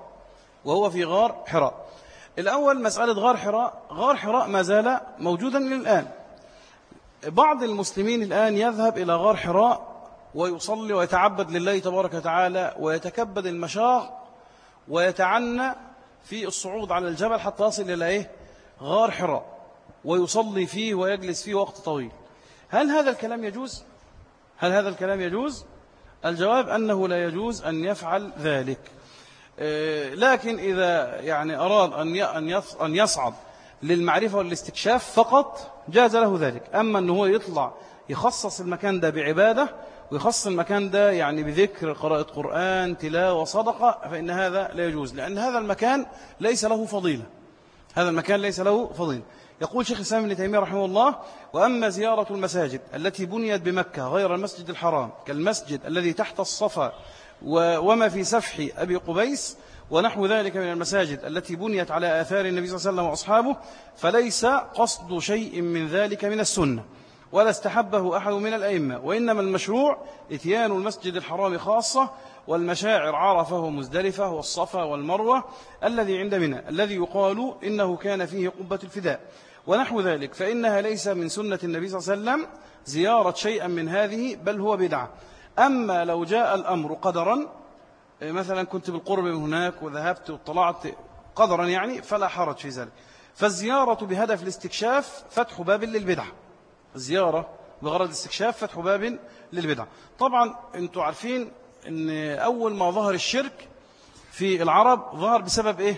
حراء. الأول مسألة غار حراء ما زال موجودا للآن. بعض المسلمين الآن يذهب إلى غار حراء ويصلي ويتعبد لله تبارك وتعالى ويتكبد المشاق ويتعنى في الصعود على الجبل حتى يصل إلى غار حراء ويصلي فيه ويجلس فيه وقت طويل. هل هذا الكلام يجوز؟ الجواب أنه لا يجوز أن يفعل ذلك. لكن إذا يعني أراد أن يصعد للمعرفة والاستكشاف فقط جاز له ذلك. أما أنه يطلع يخصص المكان ده بعبادة ويخصص المكان ده يعني بذكر، قراءة قرآن، تلاوة، صدقة، فإن هذا لا يجوز، لأن هذا المكان ليس له فضيلة. يقول شيخ الإسلام ابن تيمية رحمه الله: وأما زيارة المساجد التي بنيت بمكة غير المسجد الحرام كالمسجد الذي تحت الصفا وما في سفح أبي قبيس ونحو ذلك من المساجد التي بنيت على آثار النبي صلى الله عليه وسلم وأصحابه، فليس قصد شيء من ذلك من السنة ولا استحبه أحد من الأئمة، وإنما المشروع إتيان المسجد الحرام خاصة والمشاعر عرفة ومزدلفة والصفا والمروة الذي عند منى الذي يقال إنه كان فيه قبة الفداء ونحو ذلك، فإنها ليس من سنة النبي صلى الله عليه وسلم زيارة شيئا من هذه، بل هو بدعة. أما لو جاء الأمر قدرا، مثلا كنت بالقرب من هناك وذهبت واطلعت قدرا يعني، فلا حرج في ذلك. فالزيارة بهدف الاستكشاف فتح باب للبدعة. الزيارة بغرض الاستكشاف فتح باب للبدعة. طبعا انتوا عارفين ان أول ما ظهر الشرك في العرب ظهر بسبب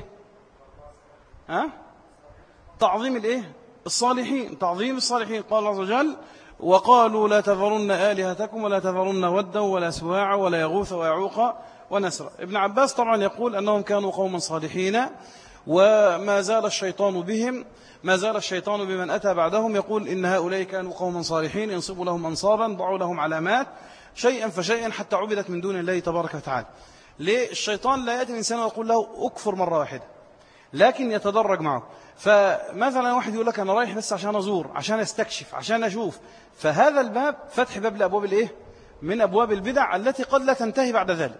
تعظيم الصالحين. قال الله عز وجل: وقالوا لا تذرن آلهتكم ولا تذرن ودا ولا سواع ولا يغوث ويعوق ونسر. ابن عباس طبعا يقول أنهم كانوا قوما صالحين وما زال الشيطان بمن أتى بعدهم يقول إن هؤلاء كانوا قوما صالحين، ينصب لهم أنصابا، ضعوا لهم علامات، شيئا فشيئا حتى عبدت من دون الله تبارك وتعالى. ليه؟ الشيطان لا يأتي الإنسان ويقول له أكفر مرة واحدة، لكن يتدرج معه. فمثلا واحد يقول لك أنا رايح بس عشان أزور، عشان أستكشف، عشان أشوف، فهذا الباب فتح باب لأبواب من أبواب البدع التي قد لا تنتهي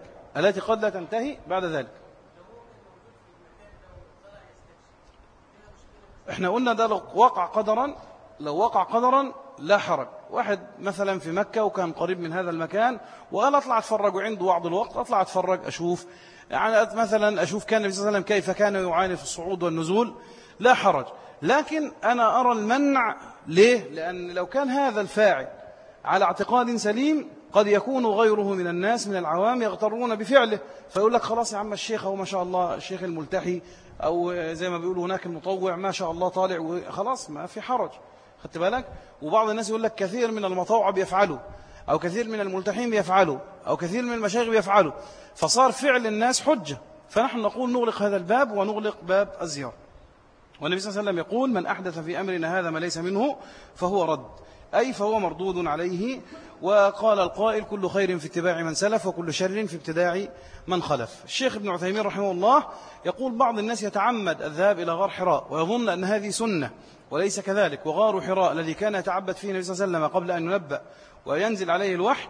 بعد ذلك. احنا قلنا ده لو وقع قدرا لا حرج. واحد مثلا في مكة وكان قريب من هذا المكان وقال أطلع أتفرج، وعنده بعض الوقت أطلع أتفرج أشوف، يعني مثلا أشوف كان النبي صلى الله عليه وسلم كيف كان يعاني في الصعود والنزول، لا حرج. لكن أنا أرى المنع. ليه؟ لأن لو كان هذا الفاعل على اعتقاد سليم قد يكون غيره من الناس من العوام يغترون بفعله، فيقول لك خلاص يا عم الشيخ، أو ما شاء الله الشيخ الملتحي، أو زي ما بيقولوا هناك المطوع، ما شاء الله طالع وخلاص ما في حرج. خدت بالك؟ وبعض الناس يقول لك كثير من المطوع بيفعلوا، أو كثير من الملتحين بيفعلوا، أو كثير من المشايخ بيفعلوا، فصار فعل الناس حجة. فنحن نقول نغلق هذا الباب ونغلق باب الزيارة. والنبي صلى الله عليه وسلم يقول: من أحدث في أمرنا هذا ما ليس منه فهو رد، أي فهو مردود عليه. وقال القائل: كل خير في اتباع من سلف وكل شر في ابتداع من خلف. الشيخ ابن عثيمين رحمه الله يقول: بعض الناس يتعمد الذهاب إلى غار حراء ويظن أن هذه سنة، وليس كذلك. وغار حراء الذي كان يتعبد فيه النبي صلى الله عليه وسلم قبل أن ينبأ وينزل عليه الوحي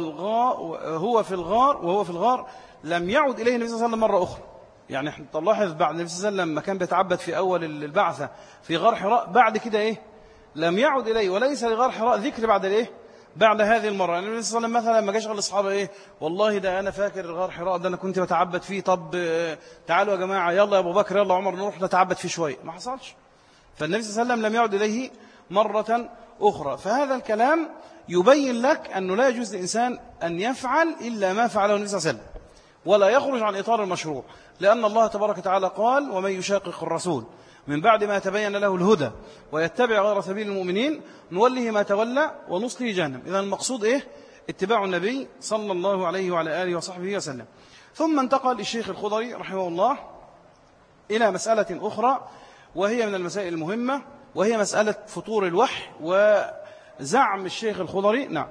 وهو في الغار لم يعد إليه النبي صلى الله عليه وسلم مرة أخرى. يعني احنا نلاحظ بعد النبي صلى الله عليه وسلم ما كان بيتعبد في أول البعثة في غار حراء، بعد كده لم يعد إليه، وليس لغار حراء ذكر بعد هذه المرة. النبي صلى الله عليه وسلم مثلا ما جاش قال لأصحابه والله ده أنا فاكر غار حراء ده أنا كنت بتعبد فيه، طب تعالوا يا جماعة، يلا يا أبو بكر، يلا عمر، نروح نتعبد فيه شوية. ما حصلش. فالنبي صلى الله عليه وسلم لم يعد إليه مرة أخرى. فهذا الكلام يبين لك أنه لا يجوز للإنسان أن يفعل إلا ما فعله النبي صلى الله عليه وسلم، ولا يخرج عن إطار المشروع، لأن الله تبارك وتعالى قال: ومن يشاقق الرسول من بعد ما تبين له الهدى ويتبع غير سبيل المؤمنين نوله ما تولى ونصله جهنم. إذن المقصود اتباع النبي صلى الله عليه وعلى آله وصحبه وسلم. ثم انتقل الشيخ الخضري رحمه الله إلى مسألة أخرى، وهي من المسائل المهمة، وهي مسألة فطور الوحي. وزعم الشيخ الخضري نعم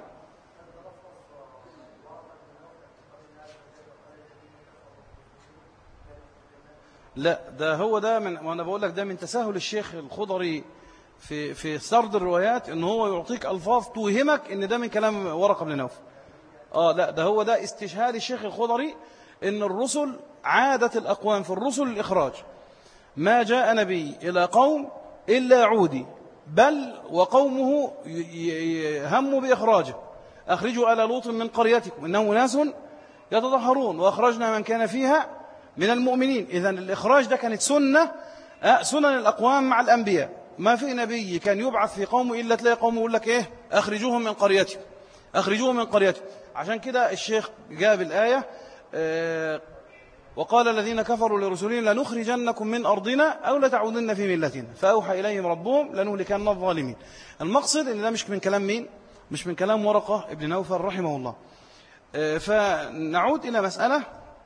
لا ده هو ده وأنا بقول لك ده من تساهل الشيخ الخضري في سرد الروايات، إن هو يعطيك ألفاظ توهمك إن ده من كلام ورقة بن نوفل. لا ده هو ده استشهاد الشيخ الخضري إن الرسل عادة الأقوام في الرسل الإخراج، ما جاء نبي إلى قوم إلا عودي، بل وقومه هموا بإخراجه، أخرجوا آل لوط من قريتكم إنهم ناس يتطهرون وأخرجنا من كان فيها من المؤمنين. إذن الإخراج ده كانت سنن الأقوام مع الأنبياء. ما في نبي كان يبعث في قومه إلا تلاقي قومه يقول لك إيه؟ أخرجوهم من قريتكم، أخرجوهم من قريتكم. عشان كده الشيخ جاب الآية وقال الذين كفروا لرسلهم لنخرجنكم من أرضنا أو لتعودن في ملتنا فأوحى إليهم ربهم لنهلكن الظالمين. المقصد إن ده مش من كلام مين؟ مش من كلام ورقة ابن نوفل رحمه الله. فنعود إلى مسألة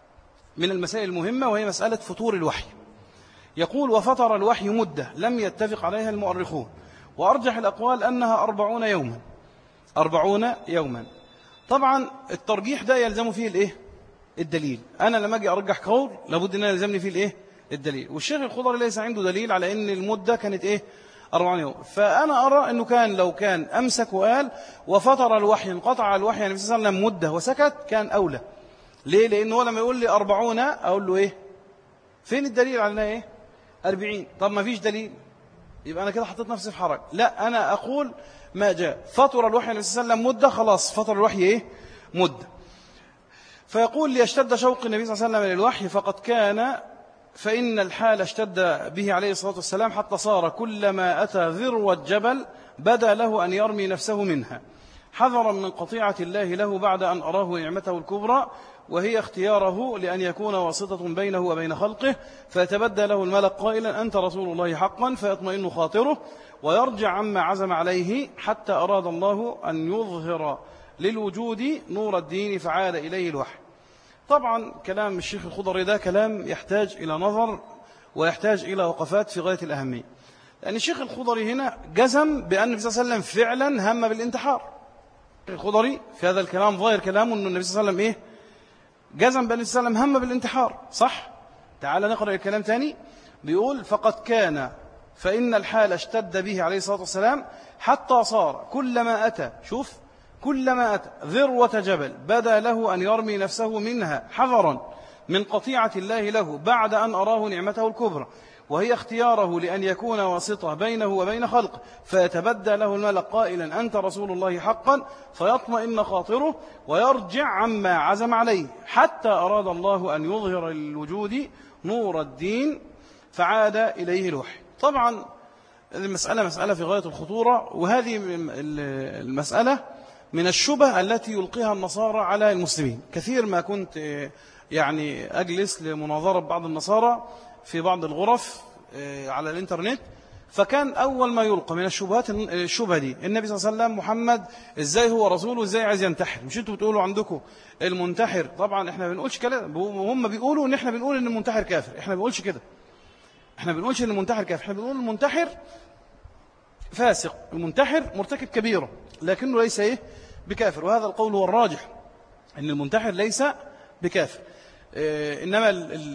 من المسائل المهمة، وهي مسألة فطور الوحي. يقول وفطر الوحي مدة لم يتفق عليها المؤرخون، وأرجح الأقوال أنها 40 يوما. 40 يوما. طبعا الترجيح ده يلزم فيه الإيه؟ الدليل. أنا لما أجي أرجح قول لابد أن يلزمني فيه الإيه؟ الدليل. والشيخ الخضري ليس عنده دليل على أن المدة كانت إيه؟ 40 يوم. فأنا أرى أنه لو كان أمسك وقال وفطر الوحي انقطع الوحي يعني صلى الله عليه وسلم مدة وسكت كان أولى. ليه؟ لأنه لما يقول لي 40 أقول له إيه؟ فين الدليل على إيه؟ 40. طب ما فيش دليل، يبقى أنا كده حطيت نفسي في حرج. لا، أنا أقول ما جاء فطر الوحي النبي صلى الله عليه وسلم مدة، خلاص فطر الوحي إيه؟ مدة. فيقول ليشتد شوق النبي صلى الله عليه وسلم للوحي فقد كان، فإن الحال اشتد به عليه الصلاة والسلام حتى صار كلما أتى ذروة جبل بدا له أن يرمي نفسه منها حذرا من قطيعة الله له بعد أن أراه نعمته الكبرى، وهي اختياره لأن يكون واسطة بينه وبين خلقه، فيتبدى له الملك قائلا أنت رسول الله حقا، فيطمئن خاطره ويرجع عما عزم عليه، حتى أراد الله أن يظهر للوجود نور الدين فعاد إليه الوحي. طبعا كلام الشيخ الخضري ده كلام يحتاج إلى نظر ويحتاج إلى وقفات في غاية الأهمية، لأن الشيخ الخضري هنا جزم بأن النبي صلى الله عليه وسلم فعلا هم بالانتحار. الخضري في هذا الكلام ظاهر كلامه أن النبي صلى الله عليه وسلم إيه؟ جزم بأن النبي صلى الله عليه وسلم هم بالانتحار، صح؟ تعال نقرأ الكلام تاني. بيقول فقد كان، فإن الحال اشتد به عليه الصلاة والسلام حتى صار كلما أتى، شوف، كلما أتى ذروة جبل بدا له أن يرمي نفسه منها حذرا من قطيعة الله له بعد أن أراه نعمته الكبرى، وهي اختياره لأن يكون واسطة بينه وبين خلقه، فيتبدى له الملك قائلا أنت رسول الله حقا، فيطمئن خاطره ويرجع عما عزم عليه، حتى أراد الله أن يظهر للوجود نور الدين فعاد إليه الوحي. طبعا المسألة مسألة في غاية الخطورة، وهذه المسألة من الشبه التي يلقيها النصارى على المسلمين. كثير ما كنت يعني أجلس لمناظرة بعض النصارى في بعض الغرف على الإنترنت، فكان أول ما يلقى من الشبهات الشبهة دي النبي صلى الله عليه وسلم محمد إزاي هو رسول وإزاي عايز ينتحر؟ مش أنتوا بتقولوا عندكم المنتحر؟ طبعا إحنا ما بنقولش كده، هم بيقولوا إن إحنا بنقول إن المنتحر كافر. إحنا ما بنقولش كده، إحنا ما بنقولش إن المنتحر كافر، إحنا بنقول المنتحر فاسق، المنتحر مرتكب كبيرة لكنه ليس إيه؟ بكافر. وهذا القول هو الراجح، إن المنتحر ليس بكافر. إنما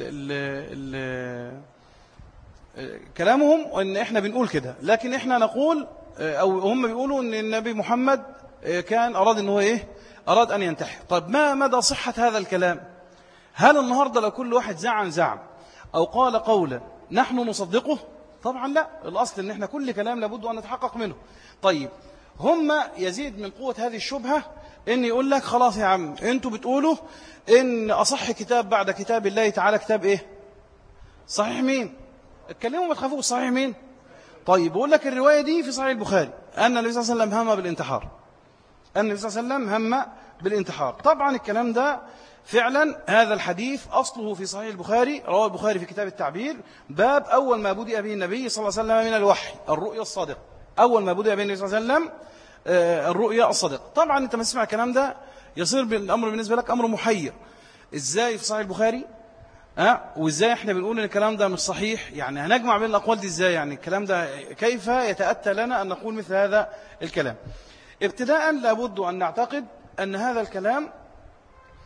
كلامهم أن إحنا بنقول كده، لكن إحنا نقول أو هم بيقولوا أن النبي محمد كان أراد أنه إيه؟ أراد أن ينتحر. طيب ما مدى صحة هذا الكلام؟ هل النهاردة لو كل واحد زعم أو قال قولا نحن نصدقه؟ طبعا لا، الأصل أن إحنا كل كلام لابد أن نتحقق منه. طيب هم يزيد من قوة هذه الشبهة إن يقول لك خلاص يا عم أنتوا بتقولوا إن أصح كتاب بعد كتاب الله تعالى كتاب إيه؟ صحيح مين؟ اتكلموا ما تخافوش، صحيح مين؟ طيب بقول لك الرواية دي في صحيح البخاري أن النبي صلى الله عليه وسلم هم بالانتحار، أن النبي صلى الله عليه وسلم هم بالانتحار. طبعا الكلام ده فعلا هذا الحديث أصله في صحيح البخاري، رواه البخاري في كتاب التعبير، باب أول ما بدأ به النبي صلى الله عليه وسلم من الوحي الرؤيا الصادقة. أول ما بدأ به النبي صلى الله عليه وسلم الرؤيا الصادقة. طبعا أنت ما تسمع الكلام ده يصير الأمر بالنسبة لك أمر محير، إزاي في صحيح البخاري وإزاي إحنا بنقول إن الكلام ده مش صحيح؟ يعني هنجمع بين الأقوال دي إزاي؟ يعني الكلام ده كيف يتأتى لنا أن نقول مثل هذا الكلام؟ ابتداء لابد أن نعتقد أن هذا الكلام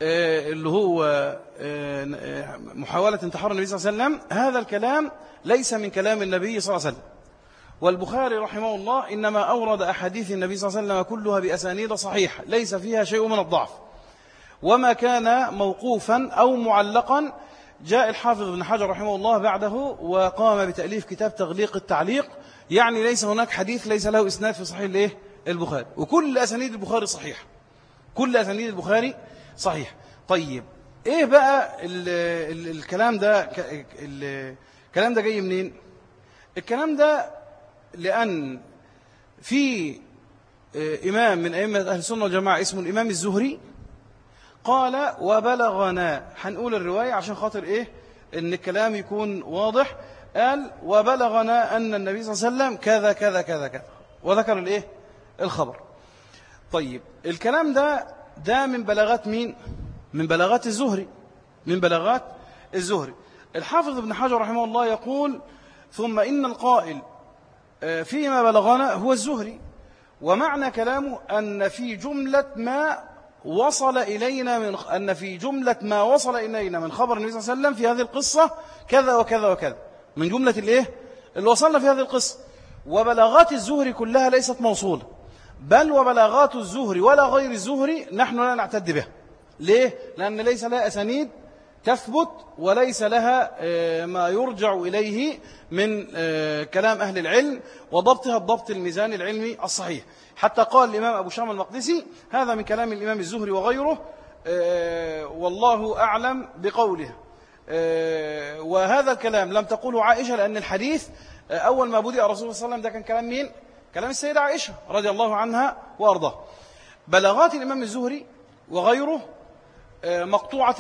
اللي هو محاولة انتحار النبي صلى الله عليه وسلم، هذا الكلام ليس من كلام النبي صلى الله عليه وسلم. والبخاري رحمه الله إنما أورد أحاديث النبي صلى الله عليه وسلم كلها بأسانيد صحيحة ليس فيها شيء من الضعف. وما كان موقوفا أو معلقا جاء الحافظ ابن حجر رحمه الله بعده وقام بتأليف كتاب تغليق التعليق، يعني ليس هناك حديث ليس له إسناد في صحيح البخاري، وكل أسانيد البخاري صحيح، كل أسانيد البخاري صحيح. طيب إيه بقى الكلام ده؟ الكلام ده جاي منين؟ الكلام ده لأن في إمام من أئمة أهل السنة والجماعة اسمه الإمام الزهري قال وبلغنا، هنقول الرواية عشان خاطر إيه إن الكلام يكون واضح. قال وبلغنا أن النبي صلى الله عليه وسلم كذا كذا كذا كذا، وذكر الإيه الخبر. طيب الكلام ده من بلاغات مين؟ من بلاغات الزهري، من بلاغات الزهري. الحافظ ابن حجر رحمه الله يقول ثم إن القائل فيما بلغنا هو الزهري، ومعنى كلامه أن في جملة ما وصل إلينا من خبر النبي صلى الله عليه وسلم في هذه القصة كذا وكذا وكذا، من جملة اللي وصلنا في هذه القصة. وبلاغات الزهري كلها ليست موصولة، بل وبلاغات الزهري ولا غير الزهري نحن لا نعتد بها. ليه؟ لأن ليس لها أسانيد تثبت، وليس لها ما يرجع إليه من كلام أهل العلم وضبطها الضبط الميزاني العلمي الصحيح. حتى قال الإمام أبو شامة المقدسي هذا من كلام الإمام الزهري وغيره والله أعلم بقوله. وهذا الكلام لم تقوله عائشة، لأن الحديث أول ما بدأ رسول الله صلى الله عليه وسلم ده كان كلام مين؟ كلام السيدة عائشة رضي الله عنها وأرضاه. بلاغات الإمام الزهري وغيره مقطوعة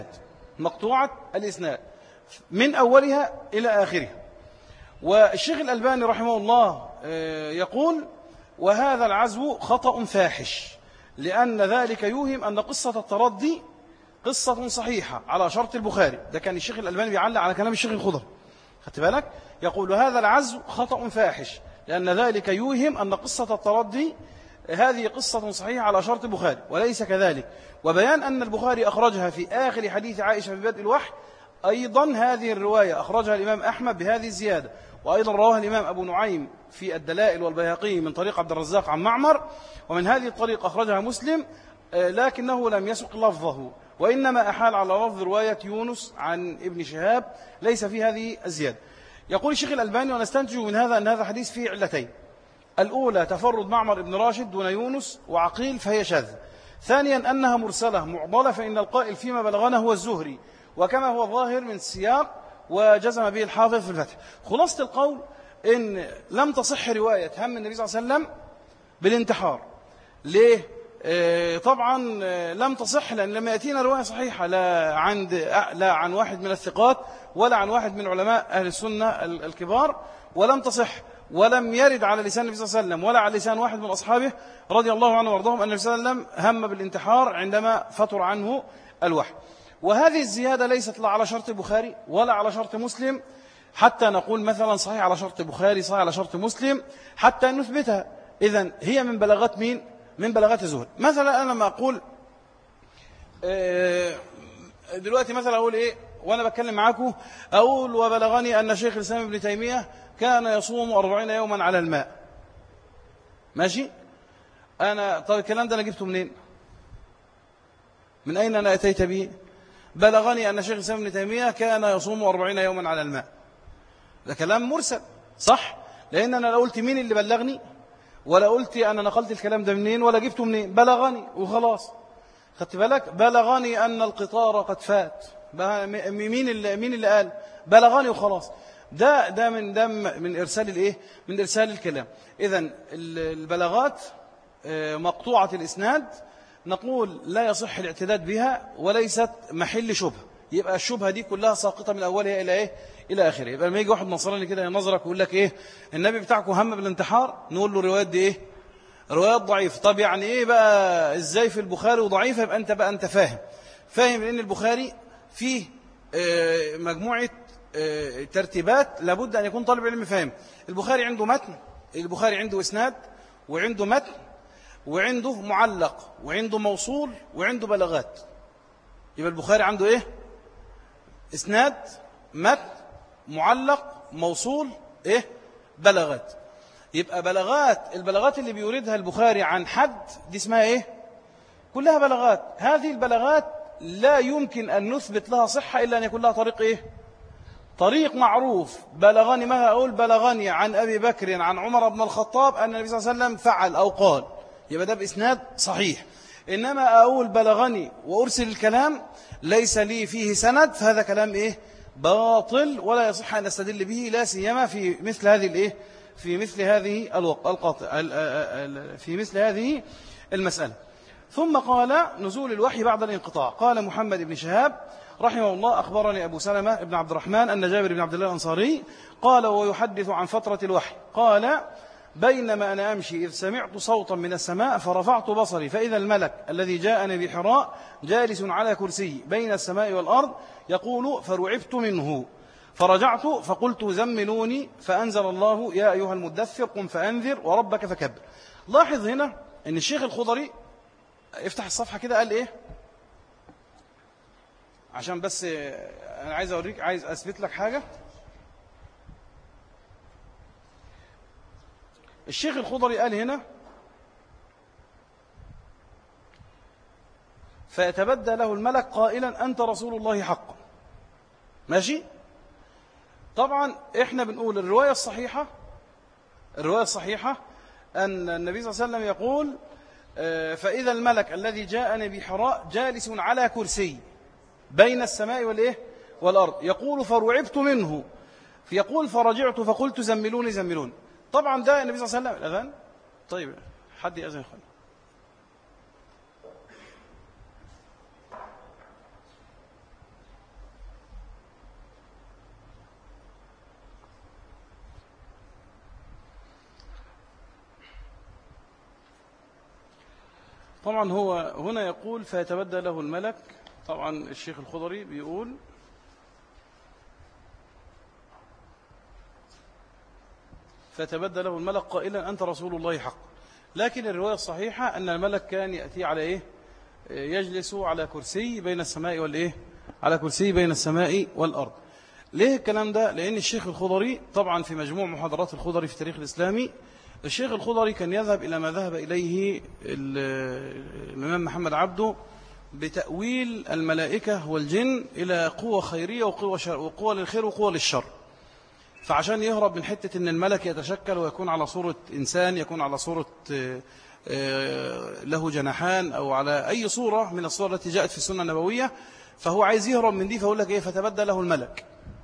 الإسناد من أولها إلى آخرها. والشيخ الألباني رحمه الله يقول وهذا العزو خطأ فاحش، لأن ذلك يوهم أن قصة التردي قصة صحيحة على شرط البخاري. ده كان الشيخ الألباني بيعلق على كلام الشيخ الخضر، خدت بالك؟ يقول هذا العزو خطأ فاحش لأن ذلك يوهم أن قصة التردي هذه قصة صحيحة على شرط البخاري، وليس كذلك. وبيان أن البخاري أخرجها في آخر حديث عائشة في بدء الوحي، أيضا هذه الرواية أخرجها الإمام أحمد بهذه الزيادة، وأيضا رواها الإمام أبو نعيم في الدلائل والبيهقي من طريق عبد الرزاق عن معمر، ومن هذه الطريق أخرجها مسلم لكنه لم يسق لفظه، وإنما أحال على لفظ رواية يونس عن ابن شهاب ليس في هذه الزيادة. يقول الشيخ الألباني ونستنتج من هذا أن هذا حديث فيه علتين: الأولى تفرد معمر ابن راشد دون يونس وعقيل فهي شاذة، ثانيا أنها مرسلة معضلة، فإن القائل فيما بلغنا هو الزهري، وكما هو ظاهر من السياق وجزم به الحافظ في الفتح. خلاصة القول إن لم تصح رواية هم النبي صلى الله عليه وسلم بالانتحار. ليه؟ طبعا لم تصح لأن لم يأتينا رواية صحيحة لا عن واحد من الثقات ولا عن واحد من علماء أهل السنة الكبار، ولم تصح ولم يرد على لسان النبي صلى الله عليه وسلم ولا على لسان واحد من أصحابه رضي الله عنه وارضاهم أن النبي صلى الله عليه وسلم هم بالانتحار عندما فتر عنه الوحي. وهذه الزيادة ليست لا على شرط البخاري ولا على شرط مسلم حتى نقول مثلا صحيح على شرط البخاري صحيح على شرط مسلم حتى نثبتها. إذن هي من بلاغات مين؟ من بلاغات الزهري. مثلا أنا لما أقول دلوقتي مثلا أقول إيه وأنا بتكلم معاكم، أقول وبلغني أن شيخ الإسلام ابن تيمية كان يصوم 40 يوما على الماء. ماشي؟ طب الكلام ده أنا جبته منين؟ من أين أنا أتيت به؟ بلغني أن شيخ الإسلام ابن تيمية كان يصوم 40 يوما على الماء. ده كلام مرسل صح؟ لأن أنا لا قلت مين اللي بلغني ولا قلت أنا نقلت الكلام ده منين ولا جبته منين، بلغني وخلاص. خدت بالك؟ بلغني أن القطار قد فات. مين اللي قال؟ بلغني وخلاص. ده من إرسال الإيه؟ من إرسال الكلام. إذن البلاغات مقطوعة الإسناد نقول لا يصح الاعتداد بها وليست محل شبهة، يبقى الشبهة دي كلها ساقطة من أولها إلى إيه؟ إلى آخره. يبقى لما يجي واحد نصراني كده ينظرك ويقول لك إيه النبي بتاعكم هم بالانتحار، نقول له روايات دي إيه؟ روايات ضعيفة. طب يعني إيه بقى إزاي في البخاري وضعيفة؟ يبقى أنت فاهم لأن البخاري فيه مجموعة ترتيبات لابد أن يكون طالب علم فاهم. البخاري عنده متن، البخاري عنده إسناد وعنده متن وعنده معلق وعنده موصول وعنده بلاغات. يبقى البخاري عنده إيه؟ إسناد، متن، معلق، موصول، إيه؟ بلاغات. يبقى البلاغات اللي بيوردها البخاري عن حد دي اسمها إيه؟ كلها بلاغات. هذه البلاغات لا يمكن أن نثبت لها صحة إلا أن يكون لها طريق إيه؟ طريق معروف. بلغني، ما أقول بلغني عن أبي بكر عن عمر بن الخطاب أن النبي صلى الله عليه وسلم فعل أو قال، يبقى ده بإسناد صحيح. إنما أقول بلغني وأرسل الكلام ليس لي فيه سند، فهذا كلام إيه؟ باطل، ولا يصح أن أستدل به، لا سيما في مثل هذه الإيه؟ في مثل هذه المسألة. ثم قال نزول الوحي بعد الانقطاع. قال محمد بن شهاب رحمه الله أخبرني أبو سلمة بن عبد الرحمن أن جابر بن عبد الله الأنصاري قال ويحدث عن فترة الوحي قال بينما أنا أمشي إذ سمعت صوتا من السماء فرفعت بصري فإذا الملك الذي جاءني بحراء جالس على كرسي بين السماء والأرض يقول فرعبت منه فرجعت فقلت زملوني فأنزل الله يا أيها المدثر قم فأنذر وربك فكبر. لاحظ هنا أن الشيخ الخضري افتح الصفحة كده قال إيه، عشان بس أنا عايز أثبت لك حاجة. الشيخ الخضري قال هنا فيتبدى له الملك قائلا أنت رسول الله حقا. ماشي؟ طبعا إحنا بنقول الرواية الصحيحة أن النبي صلى الله عليه وسلم يقول فإذا الملك الذي جاءني بحراء جالس على كرسي بين السماء والإيه والأرض يقول فرعبت منه يقول فرجعت فقلت زملوني. طبعا ده النبي صلى الله عليه وسلم. الأذان طيب حد يأذن خلي. طبعا هو هنا يقول فيتبدى له الملك. طبعا الشيخ الخضري بيقول فتبدى له الملك قائلا أنت رسول الله حق. لكن الرواية الصحيحة أن الملك كان يأتي على إيه؟ يجلس على كرسي بين السماء والإيه؟ على كرسي بين السماء والأرض. ليه الكلام ده؟ لأن الشيخ الخضري طبعا في مجموع محاضرات الخضري في التاريخ الإسلامي الشيخ الخضري كان يذهب إلى ما ذهب إليه الإمام محمد عبده بتأويل الملائكة والجن إلى قوة خيرية وقوة للخير وقوة للشر. فعشان يهرب من حتة أن الملك يتشكل ويكون على صورة إنسان، يكون على صورة له جناحان أو على أي صورة من الصور التي جاءت في السنة النبوية، فهو عايز يهرب من دي، فأقول لك إيه فتبدى له الملك.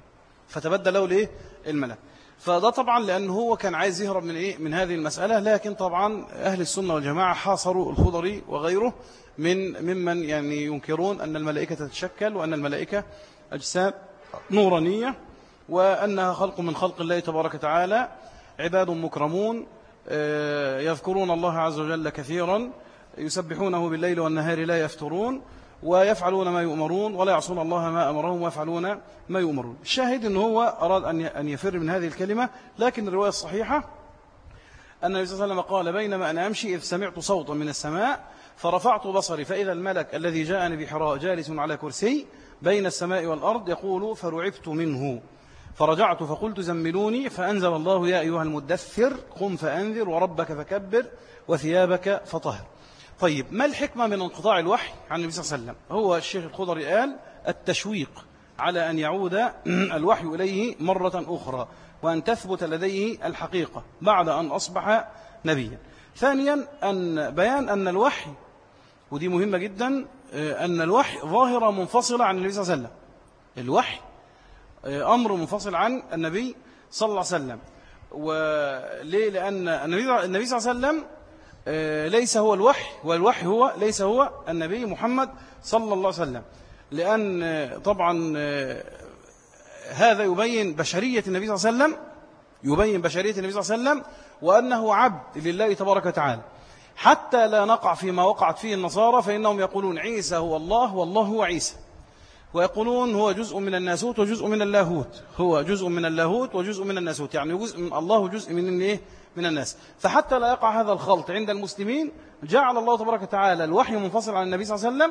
فده طبعا لأنه هو كان عايز يهرب من إيه؟ من هذه المسألة. لكن طبعا أهل السنة والجماعة حاصروا الخضري وغيره ممن يعني ينكرون أن الملائكة تتشكل وأن الملائكة أجسام نورانية وأنها خلق من خلق الله تبارك وتعالى، عباد مكرمون يذكرون الله عز وجل كثيرا، يسبحونه بالليل والنهار لا يفترون، ويفعلون ما يؤمرون ولا يعصون الله ما أمرهم ويفعلون ما يؤمرون. الشاهد أنه هو أراد أن يفر من هذه الكلمة. لكن الرواية الصحيحة أن النبي صلى الله عليه وسلم قال بينما أنا أمشي إذ سمعت صوتا من السماء فرفعت بصري فإذا الملك الذي جاءني بحراء جالس على كرسي بين السماء والأرض يقول فرعبت منه فرجعت فقلت زملوني فأنزل الله يا أيها المدثر قم فأنذر وربك فكبر وثيابك فطهر. طيب ما الحكمة من انقطاع الوحي عن النبي صلى الله عليه وسلم؟ هو الشيخ الخضري قال التشويق على أن يعود الوحي إليه مرة أخرى وأن تثبت لديه الحقيقة بعد أن أصبح نبيا. ثانيا أن بيان أن الوحي، ودي مهمة جدا، أن الوحي ظاهرة منفصلة عن النبي صلى الله عليه وسلم. الوحي أمر منفصل عن النبي صلى الله عليه وسلم. وليه؟ لأن النبي صلى الله عليه وسلم ليس هو الوحي، والوحي ليس هو النبي محمد صلى الله عليه وسلم. لأن طبعا هذا يبين بشرية النبي صلى الله عليه وسلم، وأنه عبد لله تبارك وتعالى، حتى لا نقع فيما وقعت فيه النصارى، فإنهم يقولون عيسى هو الله والله هو عيسى، ويقولون هو جزء من الناسوت وجزء من اللاهوت، هو جزء من اللاهوت وجزء من الناسوت، يعني جزء من الله وجزء من الناس. فحتى لا يقع هذا الخلط عند المسلمين جعل الله تبارك وتعالى الوحي منفصل عن النبي صلى الله عليه وسلم،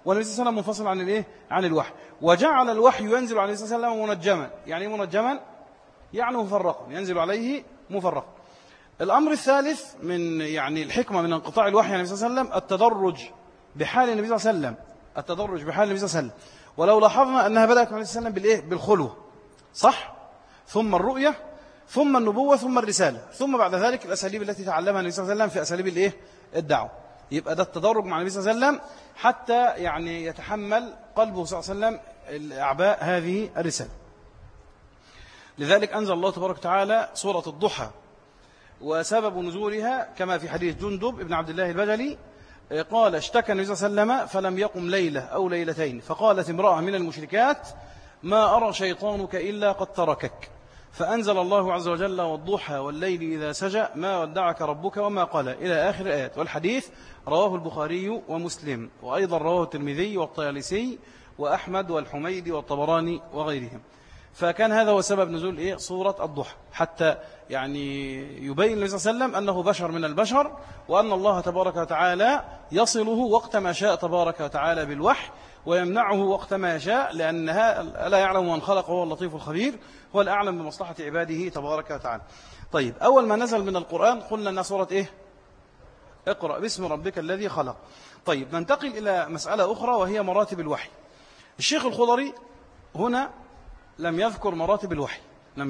والنبي صلى الله عليه وسلم منفصل عن الإيه؟ عن الوحي. وجعل الوحي ينزل عليه صلى الله عليه وسلم منجما. يعني منجما يعني مفرقا، ينزل عليه مفرقا. الأمر الثالث من يعني الحكمة من انقطاع الوحي عن النبي صلى الله عليه وسلم التدرج بحال النبي صلى الله عليه وسلم، التدرج بحال النبي صلى الله عليه وسلم. ولو لاحظنا أنها بدأت مع النبي صلى الله عليه وسلم بالإيه؟ بالخلوة، صح؟ ثم الرؤية، ثم النبوة، ثم الرسالة، ثم بعد ذلك الأساليب التي تعلمها النبي صلى الله عليه وسلم في أساليب الإيه؟ الدعوة. يبقى ده التدرج مع النبي صلى الله عليه وسلم حتى يعني يتحمل قلبه صلى الله عليه وسلم الأعباء هذه الرسالة. لذلك أنزل الله تبارك وتعالى سورة الضحى، وسبب نزولها كما في حديث جندب بن عبد الله البجلي قال اشتكى النبي صلى الله عليه وسلم فلم يقم ليلة أو ليلتين، فقالت امرأة من المشركات ما أرى شيطانك إلا قد تركك، فأنزل الله عز وجل والضحى والليل إذا سجى ما ودعك ربك وما قال إلى آخر آيات. والحديث رواه البخاري ومسلم، وأيضا رواه الترمذي والطيالسي وأحمد والحميدي والطبراني وغيرهم. فكان هذا هو سبب نزول سورة الضحى، حتى يعني يبين النبي صلى الله عليه وسلم أنه بشر من البشر، وأن الله تبارك وتعالى يصله وقت ما شاء تبارك وتعالى بالوحي، ويمنعه وقت ما يشاء، لأنها لا يعلم من خلق وهو اللطيف الخبير، هو الأعلم بمصلحة عباده تبارك وتعالى. طيب، أول ما نزل من القرآن قلنا أنها سورة اقرأ باسم ربك الذي خلق. طيب، ننتقل إلى مسألة أخرى وهي مراتب الوحي. الشيخ الخضري هنا لم يذكر مراتب الوحي،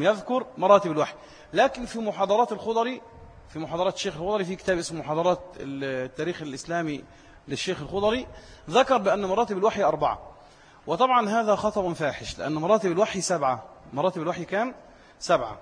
لكن في محاضرات الخضري، في محاضرات الشيخ الخضري في كتاب اسمه محاضرات التاريخ الإسلامي للشيخ الخضري، ذكر بأن مراتب الوحي 4. وطبعا هذا خطأ فاحش، لأن مراتب الوحي 7. مراتب الوحي كام؟ 7.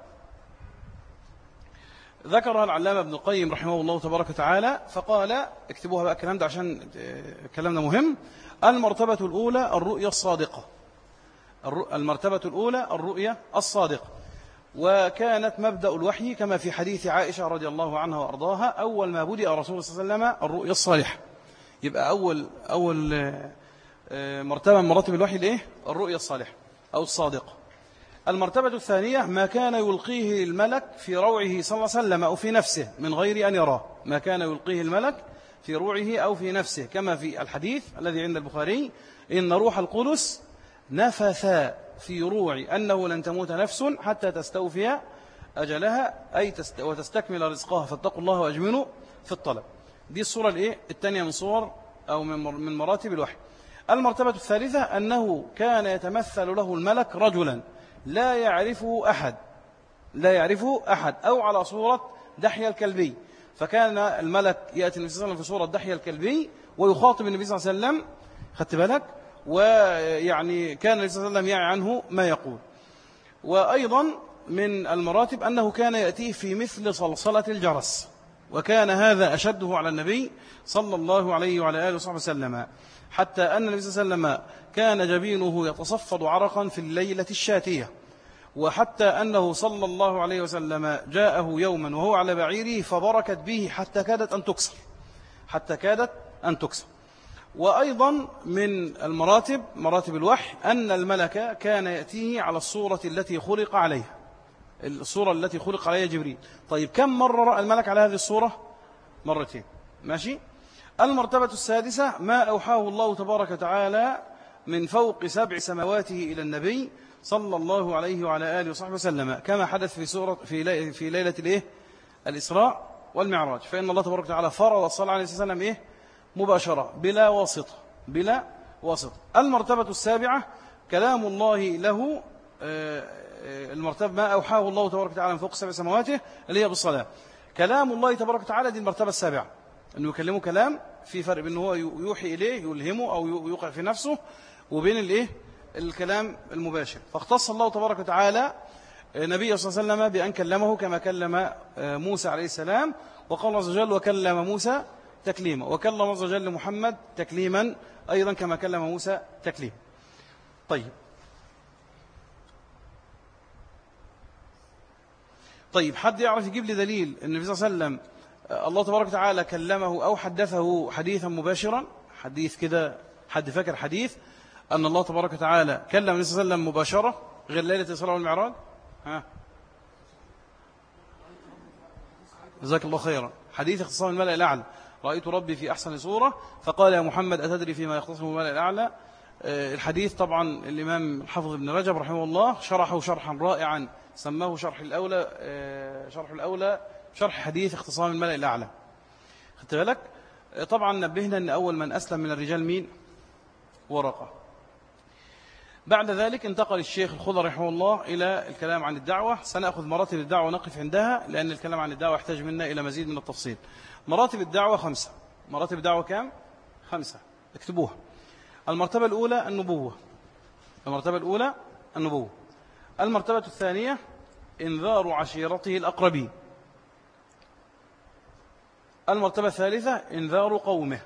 ذكرها العلامة ابن القيم رحمه الله تبارك وتعالى، فقال اكتبوها بقى الكلام ده عشان كلامنا مهم. المرتبة الأولى الرؤية الصادقة، المرتبة الأولى الرؤية الصادقة. وكانت مبدأ الوحي كما في حديث عائشة رضي الله عنها وأرضاها أول ما بدأ رسول الله صلى الله عليه وسلم الرؤية الصالحة. يبقى أول مرتبة من مراتب الوحي الرؤية الصالحة أو الصادقة. المرتبة الثانية ما كان يلقيه الملك في روعه صلى الله عليه وسلم أو في نفسه من غير أن يراه، ما كان يلقيه الملك في روعه أو في نفسه، كما في الحديث الذي عند البخاري إن روح القدس نفث في روعي أنه لن تموت نفس حتى تستوفي أجلها، أي وتستكمل رزقها، فاتقوا الله وأجملوا في الطلب. دي الصورة الثانية من صور أو من مراتب الوحي. المرتبة الثالثة أنه كان يتمثل له الملك رجلا لا يعرفه أحد أو على صورة دحية الكلبي، فكان الملك يأتي النبي صلى الله عليه وسلم في صورة دحية الكلبي ويخاطب النبي صلى الله عليه وسلم، خدت بالك؟ ويعني كان النبي صلى الله عليه وسلم يعي عنه ما يقول. وأيضا من المراتب أنه كان يأتيه في مثل صلصلة الجرس، وكان هذا أشده على النبي صلى الله عليه وعلى آله وصحبه وسلم، حتى أن النبي صلى الله عليه وسلم كان جبينه يتصفد عرقا في الليلة الشاتية، وحتى أنه صلى الله عليه وسلم جاءه يوما وهو على بعيره فبركت به حتى كادت أن تكسر. وأيضا من مراتب الوحي أن الملك كان يأتيه على الصورة التي خلق عليها، الصورة التي خلق عليها جبريل. طيب، كم مرة رأى الملك على هذه الصورة؟ مرتين، ماشي. المرتبة السادسة ما أوحاه الله تبارك وتعالى من فوق 7 سماواته إلى النبي صلى الله عليه وعلى آله وصحبه وسلم، كما حدث في ليلة الإسراء والمعراج، فإن الله تبارك وتعالى فرض الصلاة عليه وسلم مباشرة بلا واسطة. المرتبة السابعة كلام الله له، المرتبة ما أوحاه الله تبارك وتعالى من فوق 7 سماواته اللي هي بالصلاة. كلام الله تبارك وتعالى دي المرتبة السابعة، أنه يكلمه كلام، في فرق بين هو يوحي إليه يلهمه أو يوقع في نفسه، وبين الكلام المباشر. فاختص الله تبارك وتعالى نبي صلى الله عليه وسلم بأن كلمه كما كلم موسى عليه السلام، وقال الله عز وجل وكلم موسى تكليما، وكلم الله عز وجل محمد تكليما أيضا كما كلم موسى تكليما. طيب، حد يعرف يجيب لي دليل أن النبي صلى الله عليه وسلم الله تبارك وتعالى كلمه أو حدثه حديثا مباشرا؟ حديث كده، حد فاكر حديث أن الله تبارك وتعالى كلم النبي صلى الله عليه وسلم مباشرة غير ليلة الإسراء والمعراج؟ جزاك الله خيرا. حديث اختصام الملأ الأعلى، رأيت ربي في أحسن صورة، فقال يا محمد أتدري فيما يختصم الملأ الأعلى. الحديث طبعا الإمام الحافظ ابن رجب رحمه الله شرحه شرحا رائعا، سماه شرح الأولى شرح حديث اختصام الملأ الأعلى. خدت بالك؟ طبعا نبهنا أن أول من أسلم من الرجال مين؟ ورقة. بعد ذلك انتقل الشيخ الخضر رحمه الله إلى الكلام عن الدعوة. سنأخذ مراتب الدعوة ونقف عندها، لأن الكلام عن الدعوة يحتاج منا إلى مزيد من التفصيل. مراتب الدعوة 5. مراتب الدعوة كام؟ 5. اكتبوها. المرتبة الأولى النبوة. المرتبة الأولى النبوة. المرتبة الثانية إنذار عشيرته الأقربين. المرتبة الثالثة إنذار قومه.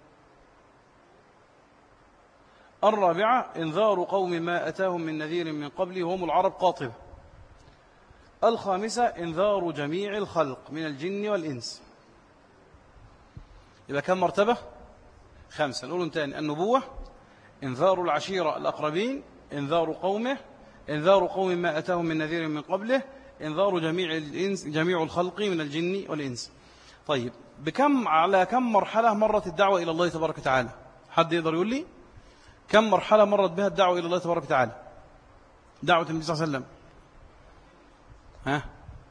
الرابعة إنذار قوم ما أتاهم من نذير من قبل هم العرب قاطبة. الخامسة إنذار جميع الخلق من الجن والإنس. يبقى كم مرتبة؟ 5. نقول تاني: النبوة، إنذار العشيرة الأقربين، إنذار قومه، إنذار قوم ما أتاهم من نذير من قبله، إنذار جميع الخلق من الجن والإنس. طيب، على كم مرحلة مرت الدعوة إلى الله تبارك وتعالى؟ حد يقدر يقول لي كم مرحلة مرت بها الدعوة إلى الله تبارك وتعالى؟ دعوة النبي صلى الله عليه وسلم. ها،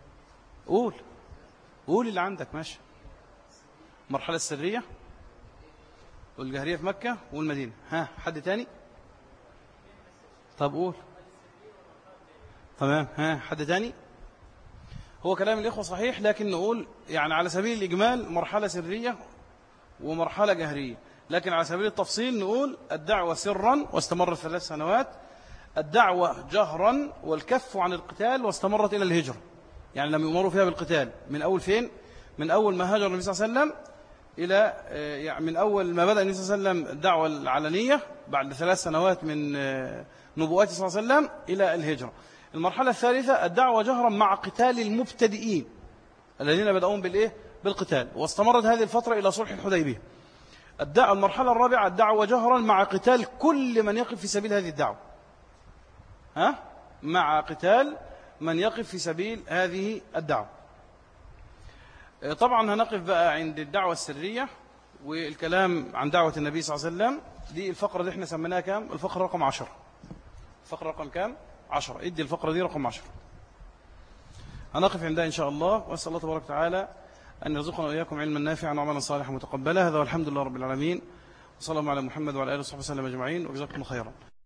قول اللي عندك. ماشي. مرحلة السرية والجهرية في مكة والمدينة. ها، حد تاني؟ طب قول. تمام. ها، حد تاني؟ هو كلام الإخوة صحيح، لكن نقول يعني على سبيل الإجمال مرحلة سرية ومرحلة جهرية، لكن على سبيل التفصيل نقول الدعوة سرا واستمرت 3 سنوات، الدعوة جهرا والكف عن القتال واستمرت إلى الهجرة. يعني لم يؤمروا فيها بالقتال من أول فين؟ من أول ما هاجر النبي صلى الله عليه وسلم إلى يعني من أول ما بدأ النبي صلى الله عليه وسلم الدعوة العلنية بعد 3 سنوات من نبوته صلى الله عليه وسلم إلى الهجرة. المرحلة الثالثة الدعوة جهرا مع قتال المبتدئين الذين بدأون بالقتال، واستمرت هذه الفترة إلى صلح الحديبية. المرحلة الرابعة الدعوة جهرا مع قتال كل من يقف في سبيل هذه الدعوة. مع قتال من يقف في سبيل هذه الدعوة. طبعا هنقف بقى عند الدعوة السرية والكلام عن دعوة النبي صلى الله عليه وسلم. دي الفقرة اللي احنا سميناها كام؟ الفقرة رقم 10. الفقرة رقم كام؟ 10. ادي الفقرة دي رقم 10. هنقف عندها إن شاء الله، وأسأل الله تبارك وتعالى أن يرزقنا وإياكم علما نافعا وعملا صالحا متقبلا. هذا والحمد لله رب العالمين، وصلى الله على محمد وعلى آله وصحبه وسلم أجمعين، وجزاكم خيرا.